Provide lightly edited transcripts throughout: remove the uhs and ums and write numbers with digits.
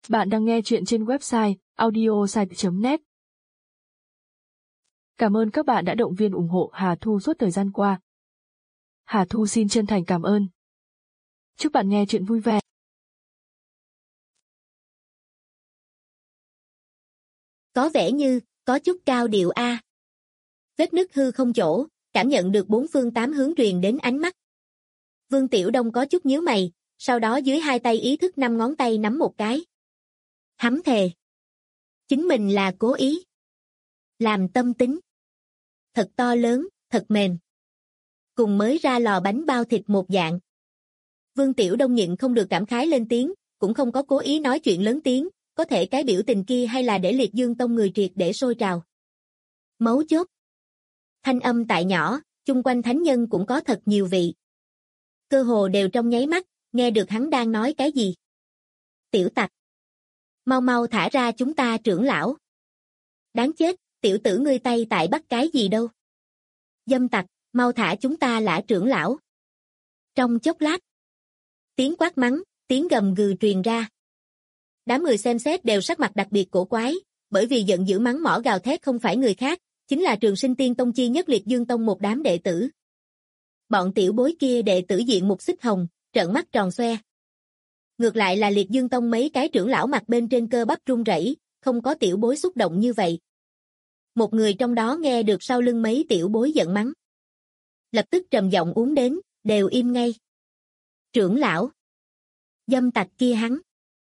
Bạn đang nghe chuyện trên website audiosite.net. Cảm ơn các bạn đã động viên ủng hộ Hà Thu suốt thời gian qua. Hà Thu xin chân thành cảm ơn. Chúc bạn nghe chuyện vui vẻ. Có vẻ như, có chút cao điệu a. Vết nứt hư không chỗ, cảm nhận được bốn phương tám hướng truyền đến ánh mắt. Vương Tiểu Đông có chút nhíu mày, sau đó dưới hai tay ý thức 5 ngón tay nắm một cái. Hắn thề. Chính mình là cố ý. Làm tâm tính. Thật to lớn, thật mềm. Cùng mới ra lò bánh bao thịt một dạng. Vương Tiểu Đông nhịn không được cảm khái lên tiếng, cũng không có cố ý nói chuyện lớn tiếng, có thể cái biểu tình kia hay là để Liệt Dương Tông người triệt để sôi trào. Mấu chốt. Thanh âm tại nhỏ, chung quanh thánh nhân cũng có thật nhiều vị. Cơ hồ đều trong nháy mắt, nghe được hắn đang nói cái gì. Tiểu tặc. Mau mau thả ra chúng ta trưởng lão. Đáng chết, tiểu tử ngươi tay tại bắt cái gì đâu. Dâm tặc, mau thả chúng ta lã trưởng lão. Trong chốc lát. Tiếng quát mắng, tiếng gầm gừ truyền ra. Đám người xem xét đều sắc mặt đặc biệt cổ quái, bởi vì giận dữ mắng mỏ gào thét không phải người khác, chính là Trường Sinh Tiên Tông chi nhất Liệt Dương Tông một đám đệ tử. Bọn tiểu bối kia đệ tử diện mục xích hồng, trợn mắt tròn xoe. Ngược lại là Liệt Dương Tông mấy cái trưởng lão mặt bên trên cơ bắp run rẩy, không có tiểu bối xúc động như vậy. Một người trong đó nghe được sau lưng mấy tiểu bối giận mắng. Lập tức trầm giọng uống đến, đều im ngay. Trưởng lão. Dâm tặc kia hắn.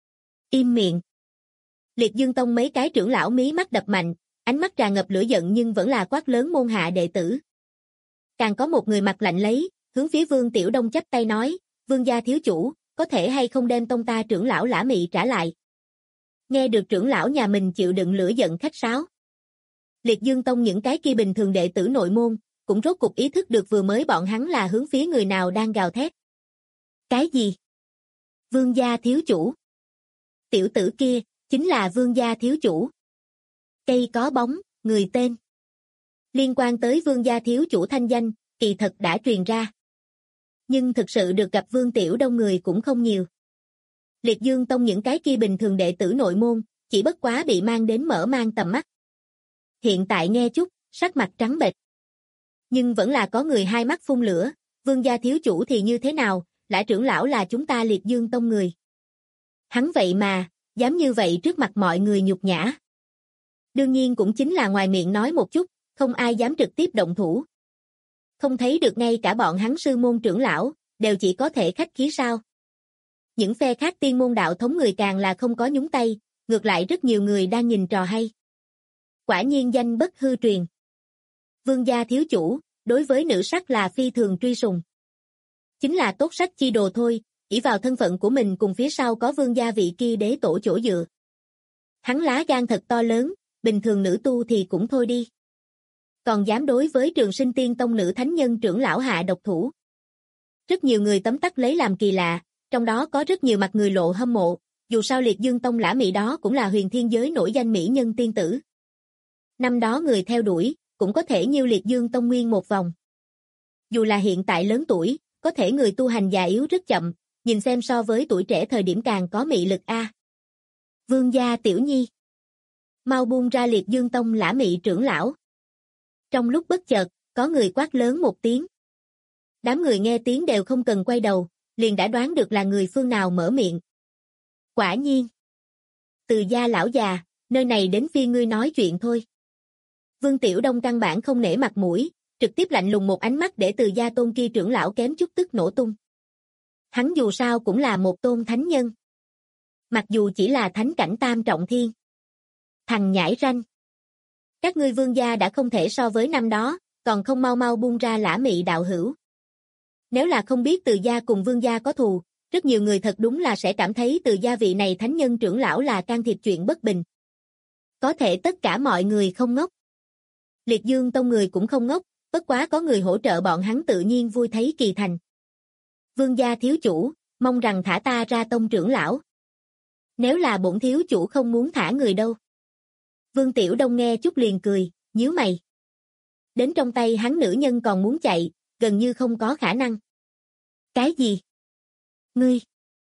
Im miệng. Liệt Dương Tông mấy cái trưởng lão mí mắt đập mạnh, ánh mắt tràn ngập lửa giận nhưng vẫn là quát lớn môn hạ đệ tử. Càng có một người mặt lạnh lấy, hướng phía Vương Tiểu Đông chắp tay nói, Vương gia thiếu chủ, có thể hay không đem tông ta trưởng lão Lã Mị trả lại. Nghe được trưởng lão nhà mình chịu đựng lửa giận khách sáo. Liệt Dương Tông những cái kia bình thường đệ tử nội môn, cũng rốt cục ý thức được vừa mới bọn hắn là hướng phía người nào đang gào thét. Cái gì? Vương gia thiếu chủ. Tiểu tử kia, chính là vương gia thiếu chủ. Cây có bóng, người tên. Liên quan tới vương gia thiếu chủ thanh danh, kỳ thật đã truyền ra. Nhưng thực sự được gặp Vương Tiểu Đông người cũng không nhiều. Liệt Dương Tông những cái kia bình thường đệ tử nội môn, chỉ bất quá bị mang đến mở mang tầm mắt. Hiện tại nghe chút, sắc mặt trắng bệch. Nhưng vẫn là có người hai mắt phun lửa, vương gia thiếu chủ thì như thế nào, Lã trưởng lão là chúng ta Liệt Dương Tông người. Hắn vậy mà, dám như vậy trước mặt mọi người nhục nhã. Đương nhiên cũng chính là ngoài miệng nói một chút, không ai dám trực tiếp động thủ. Không thấy được ngay cả bọn hắn sư môn trưởng lão, đều chỉ có thể khách khí sao. Những phe khác tiên môn đạo thống người càng là không có nhúng tay, ngược lại rất nhiều người đang nhìn trò hay. Quả nhiên danh bất hư truyền. Vương gia thiếu chủ, đối với nữ sắc là phi thường truy sùng. Chính là tốt sắc chi đồ thôi, ỷ vào thân phận của mình cùng phía sau có vương gia vị kia đế tổ chỗ dựa. Hắn lá gan thật to lớn, bình thường nữ tu thì cũng thôi đi. Còn dám đối với Trường Sinh Tiên Tông nữ thánh nhân trưởng lão hạ độc thủ. Rất nhiều người tấm tắc lấy làm kỳ lạ, trong đó có rất nhiều mặt người lộ hâm mộ, dù sao Liệt Dương Tông Lã Mị đó cũng là huyền thiên giới nổi danh mỹ nhân tiên tử. Năm đó người theo đuổi, cũng có thể như Liệt Dương Tông nguyên một vòng. Dù là hiện tại lớn tuổi, có thể người tu hành già yếu rất chậm, nhìn xem so với tuổi trẻ thời điểm càng có mị lực a. Vương gia tiểu nhi. Mau buông ra Liệt Dương Tông Lã Mị trưởng lão. Trong lúc bất chợt, có người quát lớn một tiếng. Đám người nghe tiếng đều không cần quay đầu, liền đã đoán được là người phương nào mở miệng. Quả nhiên. Từ gia lão già, nơi này đến phiên ngươi nói chuyện thôi. Vương Tiểu Đông căn bản không nể mặt mũi, trực tiếp lạnh lùng một ánh mắt để từ gia tôn kia trưởng lão kém chút tức nổ tung. Hắn dù sao cũng là một tôn thánh nhân. Mặc dù chỉ là thánh cảnh tam trọng thiên. Thằng nhãi ranh. Các ngươi vương gia đã không thể so với năm đó, còn không mau mau buông ra Lã Mị đạo hữu. Nếu là không biết từ gia cùng vương gia có thù, rất nhiều người thật đúng là sẽ cảm thấy từ gia vị này thánh nhân trưởng lão là can thiệp chuyện bất bình. Có thể tất cả mọi người không ngốc. Liệt Dương Tông người cũng không ngốc, bất quá có người hỗ trợ bọn hắn tự nhiên vui thấy kỳ thành. Vương gia thiếu chủ, mong rằng thả ta ra tông trưởng lão. Nếu là bổn thiếu chủ không muốn thả người đâu. Vương Tiểu Đông nghe chút liền cười, nhíu mày. Đến trong tay hắn nữ nhân còn muốn chạy, gần như không có khả năng. Cái gì? Ngươi?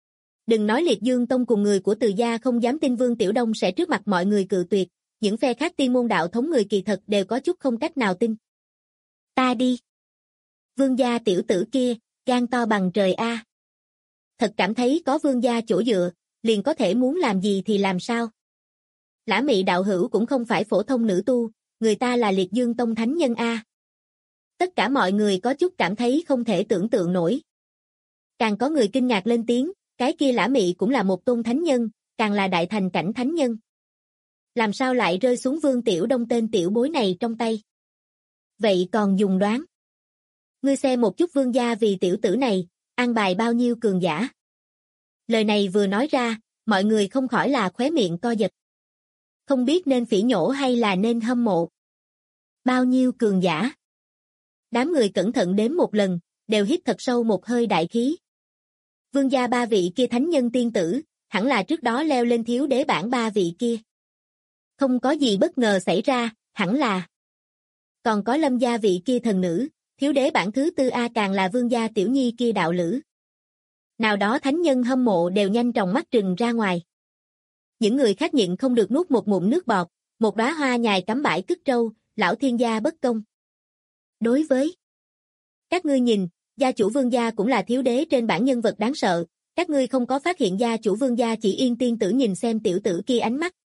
Đừng nói Liệt Dương Tông cùng người của Từ gia không dám tin Vương Tiểu Đông sẽ trước mặt mọi người cự tuyệt, những phe khác tiên môn đạo thống người kỳ thật đều có chút không cách nào tin. Ta đi. Vương gia tiểu tử kia, gan to bằng trời a. Thật cảm thấy có vương gia chỗ dựa, liền có thể muốn làm gì thì làm sao. Lã Mị đạo hữu cũng không phải phổ thông nữ tu, người ta là Liệt Dương Tông thánh nhân a. Tất cả mọi người có chút cảm thấy không thể tưởng tượng nổi. Càng có người kinh ngạc lên tiếng, cái kia Lã Mị cũng là một tôn thánh nhân, càng là đại thành cảnh thánh nhân. Làm sao lại rơi xuống Vương Tiểu Đông tên tiểu bối này trong tay? Vậy còn dùng đoán. Ngươi xem một chút vương gia vì tiểu tử này, an bài bao nhiêu cường giả. Lời này vừa nói ra, mọi người không khỏi là khóe miệng co giật. Không biết nên phỉ nhổ hay là nên hâm mộ. Bao nhiêu cường giả. Đám người cẩn thận đếm một lần, đều hít thật sâu một hơi đại khí. Vương gia ba vị kia thánh nhân tiên tử, hẳn là trước đó leo lên thiếu đế bảng ba vị kia. Không có gì bất ngờ xảy ra, hẳn là. Còn có Lâm gia vị kia thần nữ, thiếu đế bảng thứ tư A càng là vương gia tiểu nhi kia đạo lữ. Nào đó thánh nhân hâm mộ đều nhanh tròng mắt trừng ra ngoài. Những người khác nhịn không được nuốt một ngụm nước bọt, một đóa hoa nhài cắm bãi cứt trâu, lão thiên gia bất công. Đối với các ngươi nhìn, gia chủ vương gia cũng là thiếu đế trên bảng nhân vật đáng sợ, các ngươi không có phát hiện gia chủ vương gia chỉ yên tiên tử nhìn xem tiểu tử kia ánh mắt.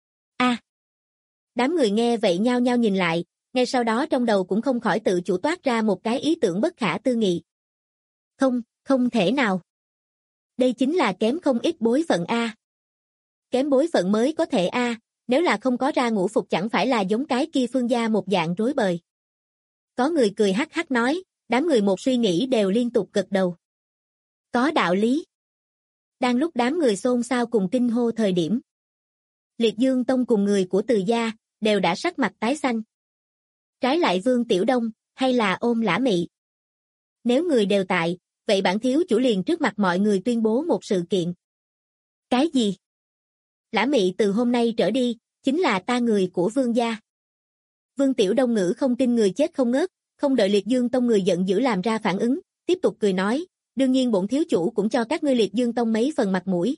Đám người nghe vậy nhao nhao nhìn lại, ngay sau đó trong đầu cũng không khỏi tự chủ toát ra một cái ý tưởng bất khả tư nghị. Không thể nào. Đây chính là kém không ít bối phận A. Kém bối phận mới có thể A, nếu là không có ra ngũ phục chẳng phải là giống cái kia phương gia một dạng rối bời. Có người cười hắc hắc nói, đám người một suy nghĩ đều liên tục gật đầu. Có đạo lý. Đang lúc đám người xôn xao cùng kinh hô thời điểm. Liệt Dương Tông cùng người của Từ gia, đều đã sắc mặt tái xanh. Trái lại Vương Tiểu Đông, hay là ôm Lã Mị. Nếu người đều tại, vậy bản thiếu chủ liền trước mặt mọi người tuyên bố một sự kiện. Cái gì? Lã Mị từ hôm nay trở đi, chính là ta người của Vương gia. Vương Tiểu Đông ngữ không tin người chết không ngớt, không đợi Liệt Dương Tông người giận dữ làm ra phản ứng, tiếp tục cười nói, đương nhiên bổn thiếu chủ cũng cho các ngươi Liệt Dương Tông mấy phần mặt mũi.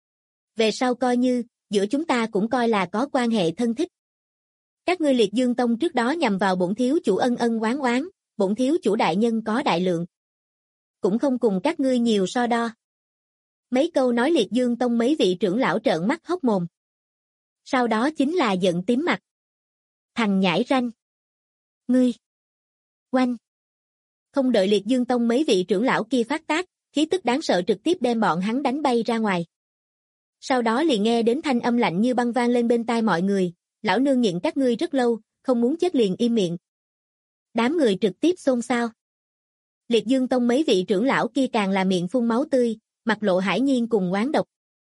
Về sau coi như, giữa chúng ta cũng coi là có quan hệ thân thích. Các ngươi Liệt Dương Tông trước đó nhằm vào bổn thiếu chủ ân ân oán oán, bổn thiếu chủ đại nhân có đại lượng. Cũng không cùng các ngươi nhiều so đo. Mấy câu nói Liệt Dương Tông mấy vị trưởng lão trợn mắt hốc mồm. Sau đó chính là giận tím mặt. Thằng nhãi ranh. Ngươi. Oanh. Không đợi Liệt Dương Tông mấy vị trưởng lão kia phát tác, khí tức đáng sợ trực tiếp đem bọn hắn đánh bay ra ngoài. Sau đó liền nghe đến thanh âm lạnh như băng vang lên bên tai mọi người, lão nương nhịn các ngươi rất lâu, không muốn chết liền im miệng. Đám người trực tiếp xôn xao. Liệt Dương Tông mấy vị trưởng lão kia càng là miệng phun máu tươi, mặt lộ hải nhiên cùng oán độc.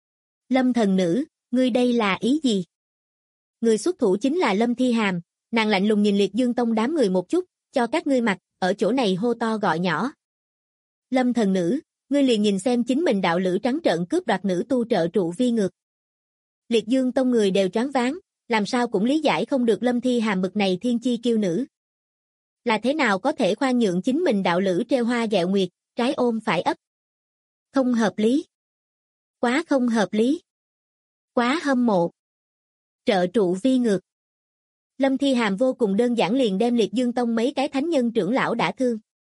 Lâm thần nữ, ngươi đây là ý gì? Người xuất thủ chính là Lâm Thi Hàm, nàng lạnh lùng nhìn Liệt Dương Tông đám người một chút, cho các ngươi mặc, ở chỗ này hô to gọi nhỏ. Lâm thần nữ, ngươi liền nhìn xem chính mình đạo lữ trắng trợn cướp đoạt nữ tu trợ trụ vi ngược. Liệt Dương Tông người đều choáng váng, làm sao cũng lý giải không được Lâm Thi Hàm bực này thiên chi kiêu nữ. Là thế nào có thể khoan nhượng chính mình đạo lữ treo hoa gẹo nguyệt, trái ôm phải ấp. Không hợp lý. Quá không hợp lý. Quá hâm mộ. Trợ trụ vi ngược. Lâm Thi Hàm vô cùng đơn giản liền đem Liệt Dương Tông mấy cái thánh nhân trưởng lão đã thương.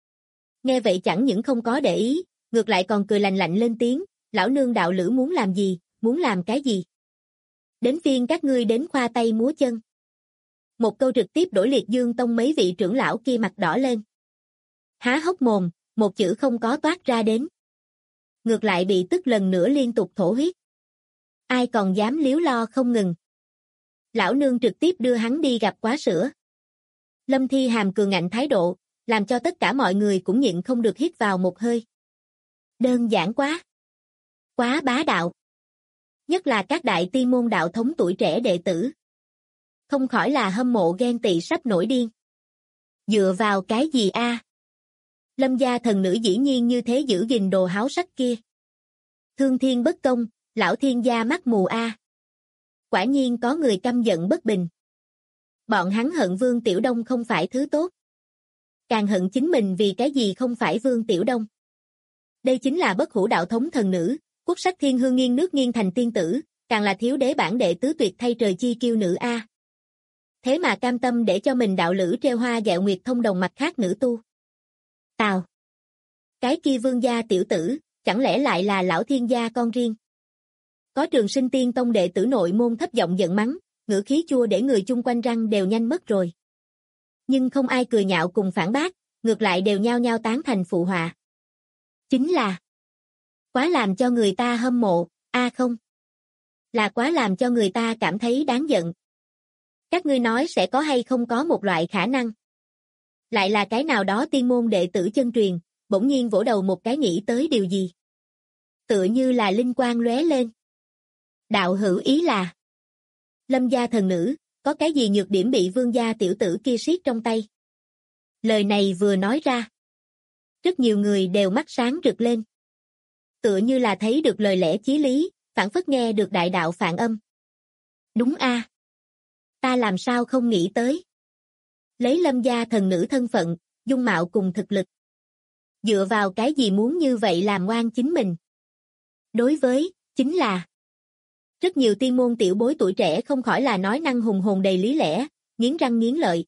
Nghe vậy chẳng những không có để ý, ngược lại còn cười lạnh lạnh lên tiếng, lão nương đạo lữ muốn làm gì, muốn làm cái gì. Đến phiên các ngươi đến khoa tay múa chân. Một câu trực tiếp đổi Liệt Dương Tông mấy vị trưởng lão kia mặt đỏ lên. Há hốc mồm, một chữ không có toát ra đến. Ngược lại bị tức lần nữa liên tục thổ huyết. Ai còn dám líu lo không ngừng. Lão nương trực tiếp đưa hắn đi gặp quá sữa. Lâm Thi Hàm cường ngạnh thái độ, làm cho tất cả mọi người cũng nhịn không được hít vào một hơi. Đơn giản quá. Quá bá đạo. Nhất là các đại tiên môn đạo thống tuổi trẻ đệ tử. Không khỏi là hâm mộ ghen tị sắp nổi điên. Dựa vào cái gì a? Lâm gia thần nữ dĩ nhiên như thế giữ gìn đồ háo sắc kia. Thương thiên bất công, lão thiên gia mắt mù a. Quả nhiên có người căm giận bất bình. Bọn hắn hận Vương Tiểu Đông không phải thứ tốt. Càng hận chính mình vì cái gì không phải Vương Tiểu Đông. Đây chính là bất hủ đạo thống thần nữ, Quốc sắc thiên hương nghiêng nước nghiêng thành tiên tử, càng là thiếu đế bản đệ tứ tuyệt thay trời chi kiêu nữ a. Thế mà cam tâm để cho mình đạo lữ treo hoa gẹo nguyệt thông đồng mặt khác nữ tu. Tào. Cái kia vương gia tiểu tử, chẳng lẽ lại là lão thiên gia con riêng? Có Trường Sinh Tiên Tông đệ tử nội môn thấp giọng giận mắng, ngữ khí chua để người chung quanh răng đều nhanh mất rồi. Nhưng không ai cười nhạo cùng phản bác, ngược lại đều nhao nhao tán thành phụ họa. Chính là quá làm cho người ta hâm mộ, không. Là quá làm cho người ta cảm thấy đáng giận. Các ngươi nói sẽ có hay không có một loại khả năng. Lại là cái nào đó tiên môn đệ tử chân truyền, bỗng nhiên vỗ đầu một cái nghĩ tới điều gì. Tựa như là linh quang lóe lên. Đạo hữu ý là Lâm gia thần nữ, có cái gì nhược điểm bị vương gia tiểu tử kia siết trong tay. Lời này vừa nói ra. Rất nhiều người đều mắt sáng rực lên. Tựa như là thấy được lời lẽ chí lý, phảng phất nghe được đại đạo phản âm. Đúng a, ta làm sao không nghĩ tới. Lấy Lâm gia thần nữ thân phận, dung mạo cùng thực lực. Dựa vào cái gì muốn như vậy làm ngoan chính mình. Đối với, chính là rất nhiều tiên môn tiểu bối tuổi trẻ không khỏi là nói năng hùng hồn đầy lý lẽ, nghiến răng nghiến lợi.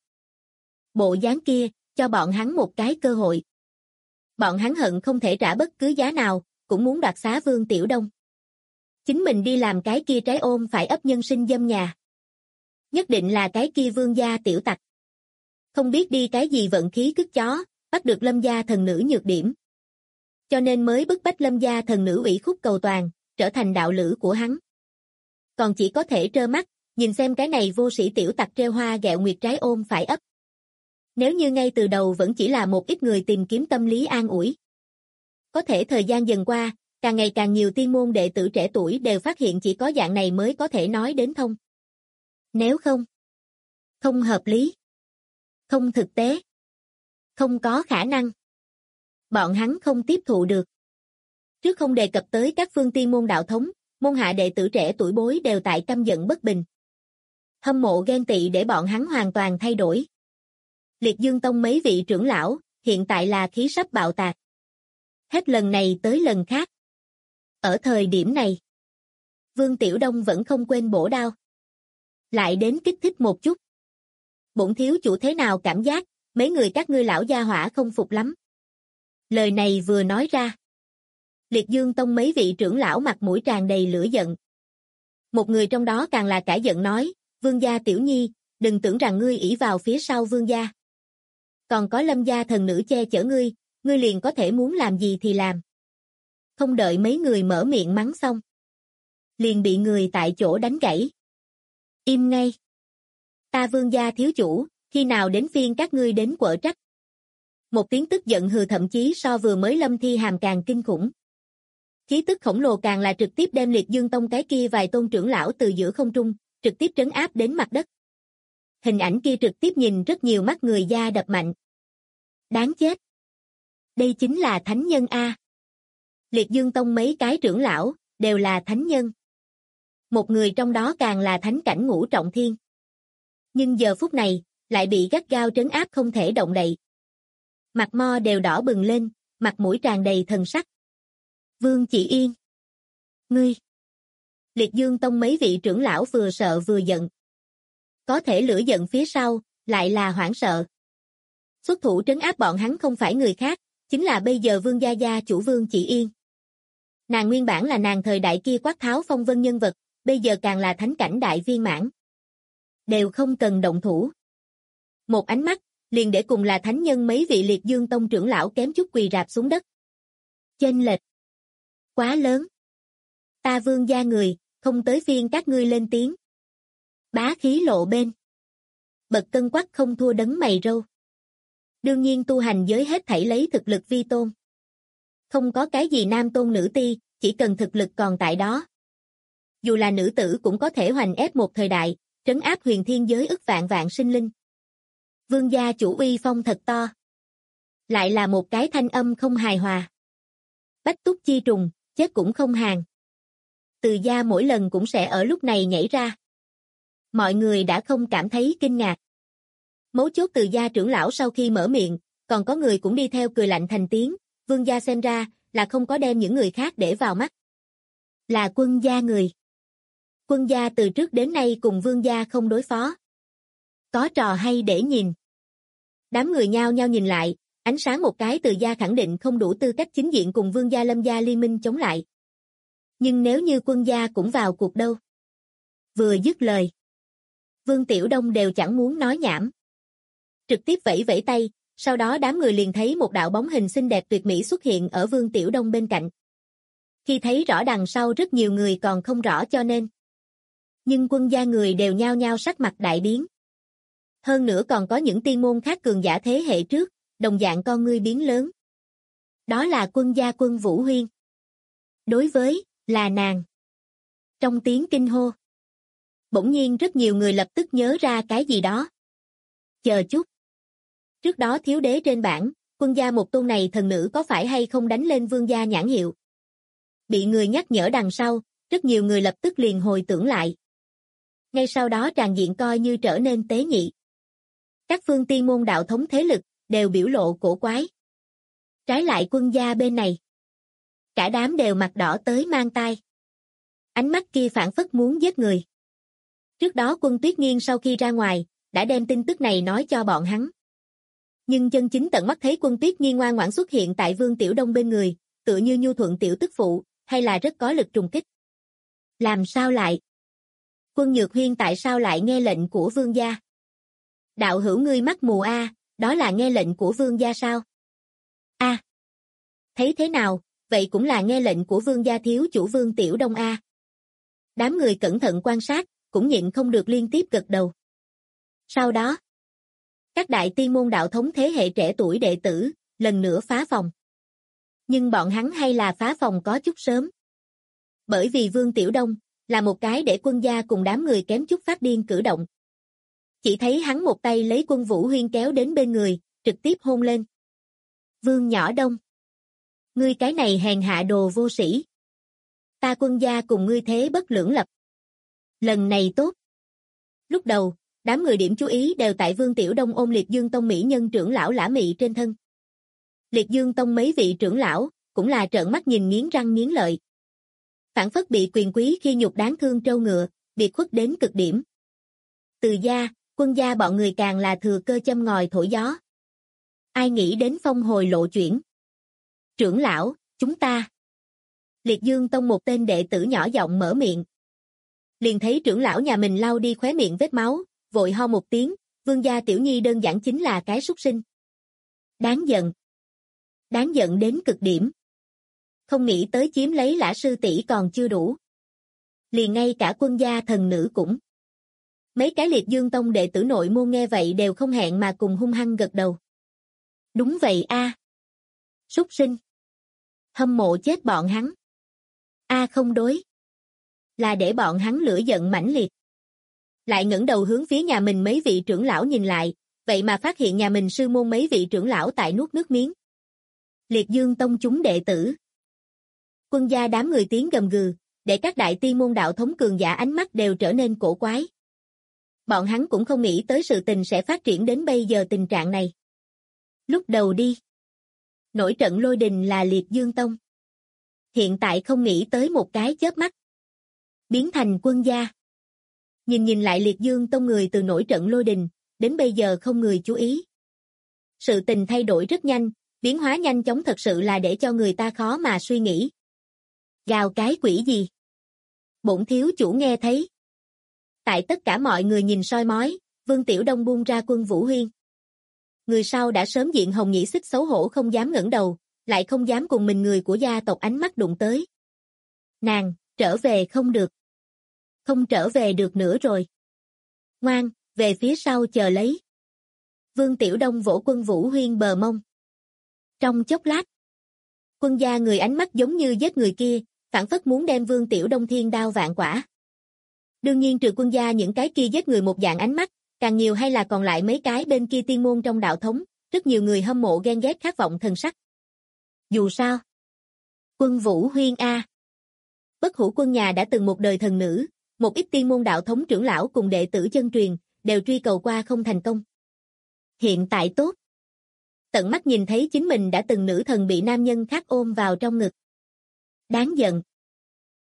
Bộ dáng kia, cho bọn hắn một cái cơ hội. Bọn hắn hận không thể trả bất cứ giá nào, cũng muốn đoạt xá Vương Tiểu Đông. Chính mình đi làm cái kia trái ôm phải ấp nhân sinh dâm nhà. Nhất định là cái kia vương gia tiểu tặc. Không biết đi cái gì vận khí cứt chó, bắt được Lâm gia thần nữ nhược điểm. Cho nên mới bức bách Lâm gia thần nữ ủy khúc cầu toàn, trở thành đạo lữ của hắn. Còn chỉ có thể trơ mắt, nhìn xem cái này vô sĩ tiểu tặc treo hoa gẹo nguyệt trái ôm phải ấp. Nếu như ngay từ đầu vẫn chỉ là một ít người tìm kiếm tâm lý an ủi. Có thể thời gian dần qua, càng ngày càng nhiều tiên môn đệ tử trẻ tuổi đều phát hiện chỉ có dạng này mới có thể nói đến thông. Nếu không hợp lý, không thực tế, không có khả năng. Bọn hắn không tiếp thụ được. Trước không đề cập tới các phương tiên môn đạo thống, môn hạ đệ tử trẻ tuổi bối đều tại căm giận bất bình. Hâm mộ ghen tị để bọn hắn hoàn toàn thay đổi. Liệt Dương Tông mấy vị trưởng lão, hiện tại là khí sắp bạo tạc. Hết lần này tới lần khác. Ở thời điểm này, Vương Tiểu Đông vẫn không quên bổ đao. Lại đến kích thích một chút. Bổn thiếu chủ thế nào cảm giác, mấy người các ngươi lão gia hỏa không phục lắm. Lời này vừa nói ra. Liệt Dương Tông mấy vị trưởng lão mặt mũi tràn đầy lửa giận. Một người trong đó càng là cả giận nói, Vương gia tiểu nhi, đừng tưởng rằng ngươi ỷ vào phía sau vương gia. Còn có Lâm gia thần nữ che chở ngươi liền có thể muốn làm gì thì làm. Không đợi mấy người mở miệng mắng xong. Liền bị người tại chỗ đánh gãy. Im ngay. Ta Vương gia thiếu chủ, khi nào đến phiên các ngươi đến quở trách. Một tiếng tức giận hừ thậm chí so vừa mới Lâm Thi Hàm càng kinh khủng. Khí tức khổng lồ càng là trực tiếp đem Liệt Dương Tông cái kia vài tôn trưởng lão từ giữa không trung, trực tiếp trấn áp đến mặt đất. Hình ảnh kia trực tiếp nhìn rất nhiều mắt người da đập mạnh. Đáng chết. Đây chính là thánh nhân a. Liệt Dương Tông mấy cái trưởng lão, đều là thánh nhân. Một người trong đó càng là thánh cảnh ngũ trọng thiên. Nhưng giờ phút này, lại bị gắt gao trấn áp không thể động đậy. Mặt mo đều đỏ bừng lên, mặt mũi tràn đầy thần sắc. Vương Chỉ Yên. Ngươi. Liệt Dương Tông mấy vị trưởng lão vừa sợ vừa giận. Có thể lửa giận phía sau, lại là hoảng sợ. Xuất thủ trấn áp bọn hắn không phải người khác, chính là bây giờ Vương gia gia chủ Vương Chỉ Yên. Nàng nguyên bản là nàng thời đại kia quát tháo phong vân nhân vật, bây giờ càng là thánh cảnh đại viên mãn. Đều không cần động thủ. Một ánh mắt, liền để cùng là thánh nhân mấy vị Liệt Dương Tông trưởng lão kém chút quỳ rạp xuống đất. Chênh lệch quá lớn. Ta Vương gia người, không tới phiên các ngươi lên tiếng. Bá khí lộ bên. Bậc cân quắc không thua đấng mày râu. Đương nhiên tu hành giới hết thảy lấy thực lực vi tôn. Không có cái gì nam tôn nữ ti, chỉ cần thực lực còn tại đó. Dù là nữ tử cũng có thể hoành ép một thời đại, trấn áp huyền thiên giới ức vạn vạn sinh linh. Vương gia chủ uy phong thật to. Lại là một cái thanh âm không hài hòa. Bách túc chi trùng, chết cũng không hàng. Từ gia mỗi lần cũng sẽ ở lúc này nhảy ra. Mọi người đã không cảm thấy kinh ngạc. Mấu chốt Từ gia trưởng lão sau khi mở miệng, còn có người cũng đi theo cười lạnh thành tiếng, Vương gia xem ra là không có đem những người khác để vào mắt. Là Quân gia người. Quân gia từ trước đến nay cùng Vương gia không đối phó. Có trò hay để nhìn. Đám người nhao nhao nhìn lại, ánh sáng một cái Từ gia khẳng định không đủ tư cách chính diện cùng Vương gia Lâm gia liên minh chống lại. Nhưng nếu như Quân gia cũng vào cuộc đâu? Vừa dứt lời, Vương Tiểu Đông đều chẳng muốn nói nhảm. Trực tiếp vẫy vẫy tay, sau đó đám người liền thấy một đạo bóng hình xinh đẹp tuyệt mỹ xuất hiện ở Vương Tiểu Đông bên cạnh. Khi thấy rõ đằng sau rất nhiều người còn không rõ cho nên. Nhưng Quân gia người đều nhao nhao sắc mặt đại biến. Hơn nữa còn có những tiên môn khác cường giả thế hệ trước, đồng dạng con ngươi biến lớn. Đó là Quân gia Quân Vũ Huyên. Đối với, là nàng. Trong tiếng kinh hô. Bỗng nhiên rất nhiều người lập tức nhớ ra cái gì đó. Chờ chút. Trước đó thiếu đế trên bảng, Quân gia một tôn này thần nữ có phải hay không đánh lên Vương gia nhãn hiệu. Bị người nhắc nhở đằng sau, rất nhiều người lập tức liền hồi tưởng lại. Ngay sau đó tràng diện coi như trở nên tế nhị. Các phương tiên môn đạo thống thế lực, đều biểu lộ cổ quái. Trái lại Quân gia bên này. Cả đám đều mặt đỏ tới mang tai. Ánh mắt kia phảng phất muốn giết người. Trước đó Quân Tuyết Nghiên sau khi ra ngoài, đã đem tin tức này nói cho bọn hắn. Nhưng chân chính tận mắt thấy Quân Tuyết Nghiên ngoan ngoãn xuất hiện tại Vương Tiểu Đông bên người, tựa như nhu thuận tiểu tức phụ, hay là rất có lực trùng kích. Làm sao lại? Quân Nhược Huyên tại sao lại nghe lệnh của Vương gia? Đạo hữu ngươi mắt mù a, đó là nghe lệnh của Vương gia sao? A. Thấy thế nào, vậy cũng là nghe lệnh của Vương gia thiếu chủ Vương Tiểu Đông a. Đám người cẩn thận quan sát, cũng nhịn không được liên tiếp gật đầu. Sau đó, các đại tiên môn đạo thống thế hệ trẻ tuổi đệ tử, lần nữa phá phòng. Nhưng bọn hắn hay là phá phòng có chút sớm. Bởi vì Vương Tiểu Đông, là một cái để Quân gia cùng đám người kém chút phát điên cử động. Chỉ thấy hắn một tay lấy Quân Vũ Huyên kéo đến bên người, trực tiếp hôn lên. Vương Nhỏ Đông. Ngươi cái này hèn hạ đồ vô sĩ. Ta Quân gia cùng ngươi thế bất lưỡng lập. Lần này tốt. Lúc đầu, đám người điểm chú ý đều tại Vương Tiểu Đông ôm Liệt Dương Tông mỹ nhân trưởng lão Lã Mị trên thân. Liệt Dương Tông mấy vị trưởng lão, cũng là trợn mắt nhìn nghiến răng nghiến lợi. Phản phất bị quyền quý khi nhục đáng thương trâu ngựa, biệt khuất đến cực điểm. Từ gia, Quân gia bọn người càng là thừa cơ châm ngòi thổi gió. Ai nghĩ đến phong hồi lộ chuyển. Trưởng lão, chúng ta. Liệt Dương Tông một tên đệ tử nhỏ giọng mở miệng. Liền thấy trưởng lão nhà mình lau đi khóe miệng vết máu, vội ho một tiếng, Vương gia tiểu nhi đơn giản chính là cái súc sinh. Đáng giận. Đáng giận đến cực điểm. Không nghĩ tới chiếm lấy Lã sư tỷ còn chưa đủ. Liền ngay cả Quân gia thần nữ cũng. Mấy cái Liệt Dương Tông đệ tử nội môn nghe vậy đều không hẹn mà cùng hung hăng gật đầu. Đúng vậy a. Súc sinh. Hâm mộ chết bọn hắn. A không đối. Là để bọn hắn lửa giận mãnh liệt. Lại ngẩng đầu hướng phía nhà mình mấy vị trưởng lão nhìn lại, vậy mà phát hiện nhà mình sư môn mấy vị trưởng lão tại nuốt nước miếng. Liệt Dương Tông chúng đệ tử. Quân gia đám người tiếng gầm gừ, để các đại tiên môn đạo thống cường giả ánh mắt đều trở nên cổ quái. Bọn hắn cũng không nghĩ tới sự tình sẽ phát triển đến bây giờ tình trạng này. Lúc đầu đi. Nổi trận lôi đình là Liệt Dương Tông. Hiện tại không nghĩ tới một cái chớp mắt. Biến thành Quân gia. Nhìn lại Liệt Dương Tông người từ nổi trận lôi đình, đến bây giờ không người chú ý. Sự tình thay đổi rất nhanh, biến hóa nhanh chóng thật sự là để cho người ta khó mà suy nghĩ. Gào cái quỷ gì? Bổn thiếu chủ nghe thấy. Tại tất cả mọi người nhìn soi mói, Vương Tiểu Đông buông ra Quân Vũ Huyên. Người sau đã sớm diện hồng nhĩ xích xấu hổ không dám ngẩng đầu, lại không dám cùng mình người của gia tộc ánh mắt đụng tới. Nàng, trở về không được. Không trở về được nữa rồi. Ngoan, về phía sau chờ lấy. Vương Tiểu Đông vỗ Quân Vũ Huyên bờ mông. Trong chốc lát, Quân gia người ánh mắt giống như giết người kia, phảng phất muốn đem Vương Tiểu Đông thiên đao vạn quả. Đương nhiên trừ Quân gia những cái kia giết người một dạng ánh mắt, càng nhiều hay là còn lại mấy cái bên kia tiên môn trong đạo thống, rất nhiều người hâm mộ ghen ghét khát vọng thần sắc. Dù sao, Quân Vũ Huyên a. Bất Hủ Quân nhà đã từng một đời thần nữ, một ít tiên môn đạo thống trưởng lão cùng đệ tử chân truyền, đều truy cầu qua không thành công. Hiện tại tốt. Tận mắt nhìn thấy chính mình đã từng nữ thần bị nam nhân khác ôm vào trong ngực. Đáng giận.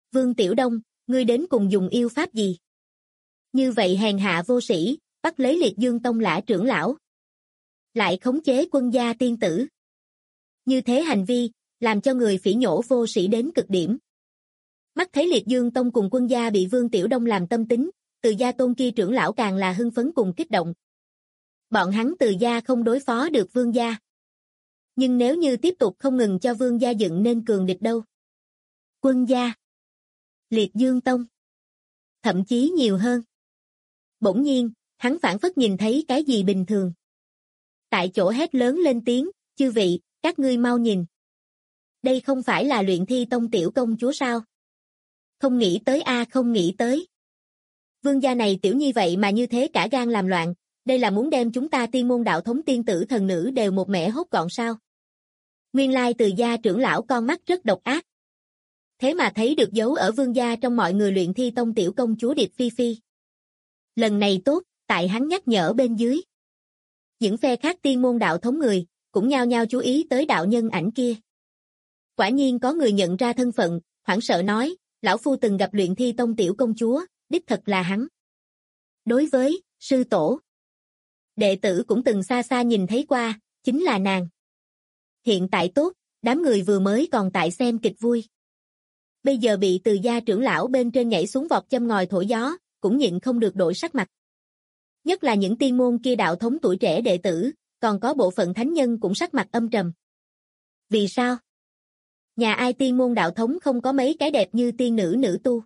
Vương Tiểu Đông, ngươi đến cùng dùng yêu pháp gì? Như vậy hèn hạ vô sĩ, bắt lấy Liệt Dương Tông lã trưởng lão. Lại khống chế quân gia tiên tử. Như thế hành vi, làm cho người phỉ nhổ vô sĩ đến cực điểm. Mắt thấy Liệt Dương Tông cùng quân gia bị Vương Tiểu Đông làm tâm tính, Từ gia tôn kia trưởng lão càng là hưng phấn cùng kích động. Bọn hắn Từ gia không đối phó được Vương gia. Nhưng nếu như tiếp tục không ngừng cho Vương gia dựng nên cường địch đâu. Quân gia, Liệt Dương Tông, thậm chí nhiều hơn. Bỗng nhiên, hắn phảng phất nhìn thấy cái gì bình thường. Tại chỗ hét lớn lên tiếng, chư vị, các ngươi mau nhìn. Đây không phải là Luyện Thi Tông tiểu công chúa sao? Không nghĩ tới không nghĩ tới. Vương gia này tiểu nhi vậy mà như thế cả gan làm loạn, đây là muốn đem chúng ta Tiên môn đạo thống tiên tử thần nữ đều một mẻ hốt gọn sao? Nguyên lai Từ gia trưởng lão con mắt rất độc ác. Thế mà thấy được dấu ở Vương gia trong mọi người Luyện Thi Tông tiểu công chúa Điệp Phi Phi. Lần này tốt, tại hắn nhắc nhở bên dưới. Những phe khác Tiên môn đạo thống người, cũng nhao nhao chú ý tới đạo nhân ảnh kia. Quả nhiên có người nhận ra thân phận, hoảng sợ nói, lão phu từng gặp Luyện Thi Tông tiểu công chúa, đích thật là hắn. Đối với sư tổ, đệ tử cũng từng xa xa nhìn thấy qua, chính là nàng. Hiện tại tốt, đám người vừa mới còn tại xem kịch vui. Bây giờ bị Từ gia trưởng lão bên trên nhảy xuống vọt châm ngòi thổi gió, cũng nhịn không được đổi sắc mặt. Nhất là những tiên môn kia đạo thống tuổi trẻ đệ tử, còn có bộ phận thánh nhân cũng sắc mặt âm trầm. Vì sao? Nhà ai tiên môn đạo thống không có mấy cái đẹp như tiên nữ nữ tu?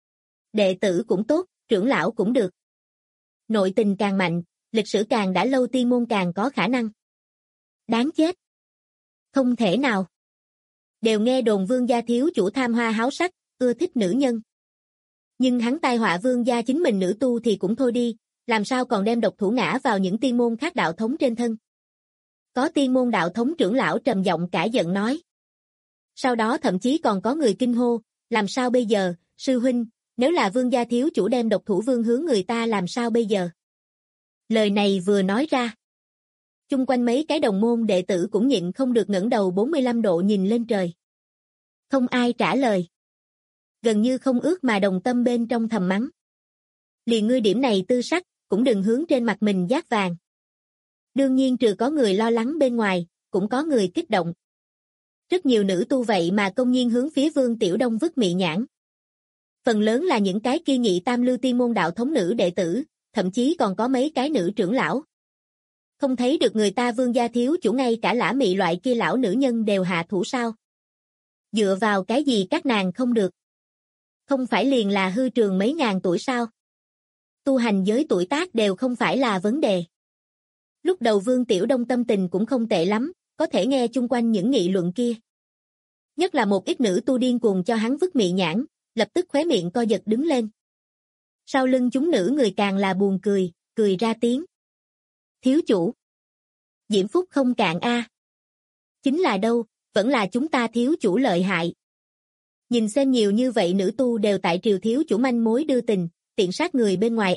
Đệ tử cũng tốt, trưởng lão cũng được. Nội tình càng mạnh, lịch sử càng đã lâu tiên môn càng có khả năng. Đáng chết. Không thể nào. Đều nghe đồn Vương gia thiếu chủ tham hoa háo sắc, ưa thích nữ nhân. Nhưng hắn tai họa Vương gia chính mình nữ tu thì cũng thôi đi, làm sao còn đem độc thủ ngã vào những tiên môn khác đạo thống trên thân. Có tiên môn đạo thống trưởng lão trầm giọng cả giận nói. Sau đó thậm chí còn có người kinh hô, làm sao bây giờ, sư huynh, nếu là Vương gia thiếu chủ đem độc thủ vương hướng người ta làm sao bây giờ? Lời này vừa nói ra. Chung quanh mấy cái đồng môn đệ tử cũng nhịn không được ngẩng đầu 45 độ nhìn lên trời. Không ai trả lời. Gần như không ước mà đồng tâm bên trong thầm mắng. Liền ngươi điểm này tư sắc, cũng đừng hướng trên mặt mình dát vàng. Đương nhiên trừ có người lo lắng bên ngoài, cũng có người kích động. Rất nhiều nữ tu vậy mà công nhiên hướng phía Vương Tiểu Đông vứt mị nhãn. Phần lớn là những cái kia nhị tam lưu tiên môn đạo thống nữ đệ tử, thậm chí còn có mấy cái nữ trưởng lão. Không thấy được người ta Vương gia thiếu chủ ngay cả lã mị loại kia lão nữ nhân đều hạ thủ sao? Dựa vào cái gì các nàng không được? Không phải liền là hư trường mấy ngàn tuổi sao? Tu hành giới tuổi tác đều không phải là vấn đề. Lúc đầu Vương Tiểu Đông tâm tình cũng không tệ lắm, có thể nghe chung quanh những nghị luận kia. Nhất là một ít nữ tu điên cuồng cho hắn vứt mị nhãn, lập tức khóe miệng co giật đứng lên. Sau lưng chúng nữ người càng là buồn cười, cười ra tiếng. Thiếu chủ. Diễm phúc không cạn Chính là đâu, vẫn là chúng ta thiếu chủ lợi hại. Nhìn xem nhiều như vậy nữ tu đều tại triều thiếu chủ manh mối đưa tình, tiện sát người bên ngoài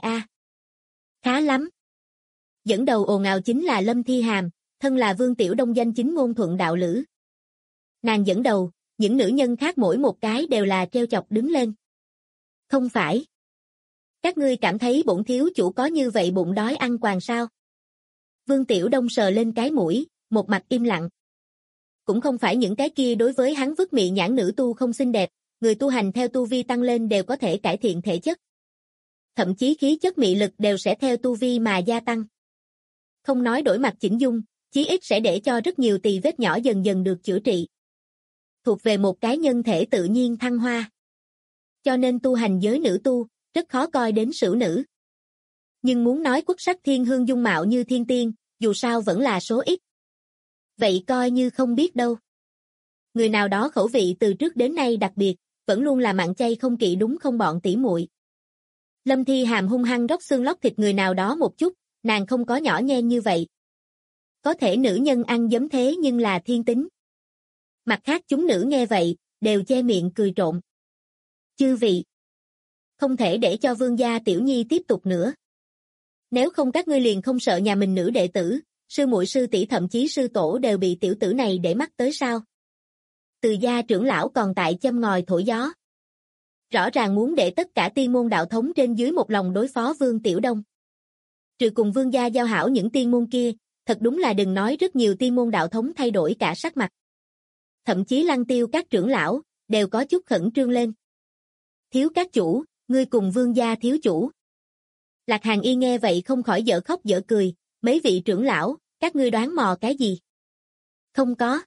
Khá lắm. Dẫn đầu ồn ào chính là Lâm Thi Hàm, thân là Vương Tiểu Đông danh chính ngôn thuận đạo lữ. Nàng dẫn đầu, những nữ nhân khác mỗi một cái đều là treo chọc đứng lên. Không phải. Các ngươi cảm thấy bổn thiếu chủ có như vậy bụng đói ăn quàng sao? Vương Tiểu Đông sờ lên cái mũi, một mặt im lặng. Cũng không phải những cái kia đối với hắn vứt mị nhãn nữ tu không xinh đẹp, người tu hành theo tu vi tăng lên đều có thể cải thiện thể chất. Thậm chí khí chất mị lực đều sẽ theo tu vi mà gia tăng. Không nói đổi mặt chỉnh dung, chí ít sẽ để cho rất nhiều tì vết nhỏ dần dần được chữa trị. Thuộc về một cái nhân thể tự nhiên thăng hoa. Cho nên tu hành giới nữ tu, rất khó coi đến sửu nữ. Nhưng muốn nói quốc sắc thiên hương dung mạo như thiên tiên, dù sao vẫn là số ít. Vậy coi như không biết đâu. Người nào đó khẩu vị từ trước đến nay đặc biệt, vẫn luôn là mặn chay không kỵ đúng không bọn tỉ muội. Lâm Thi Hàm hung hăng róc xương lóc thịt người nào đó một chút, nàng không có nhỏ nhen như vậy. Có thể nữ nhân ăn giấm thế nhưng là thiên tính. Mặt khác chúng nữ nghe vậy, đều che miệng cười trộn. Chư vị, không thể để cho Vương gia tiểu nhi tiếp tục nữa. Nếu không các ngươi liền không sợ nhà mình nữ đệ tử, sư muội sư tỷ thậm chí sư tổ đều bị tiểu tử này để mắt tới sao? Từ gia trưởng lão còn tại châm ngòi thổi gió. Rõ ràng muốn để tất cả tiên môn đạo thống trên dưới một lòng đối phó Vương Tiểu Đông. Trừ cùng Vương gia giao hảo những tiên môn kia, thật đúng là đừng nói rất nhiều tiên môn đạo thống thay đổi cả sắc mặt. Thậm chí Lăng Tiêu các trưởng lão, đều có chút khẩn trương lên. Thiếu các chủ, ngươi cùng Vương gia thiếu chủ. Lạc Hàn Y nghe vậy không khỏi dở khóc dở cười, mấy vị trưởng lão, các ngươi đoán mò cái gì? Không có.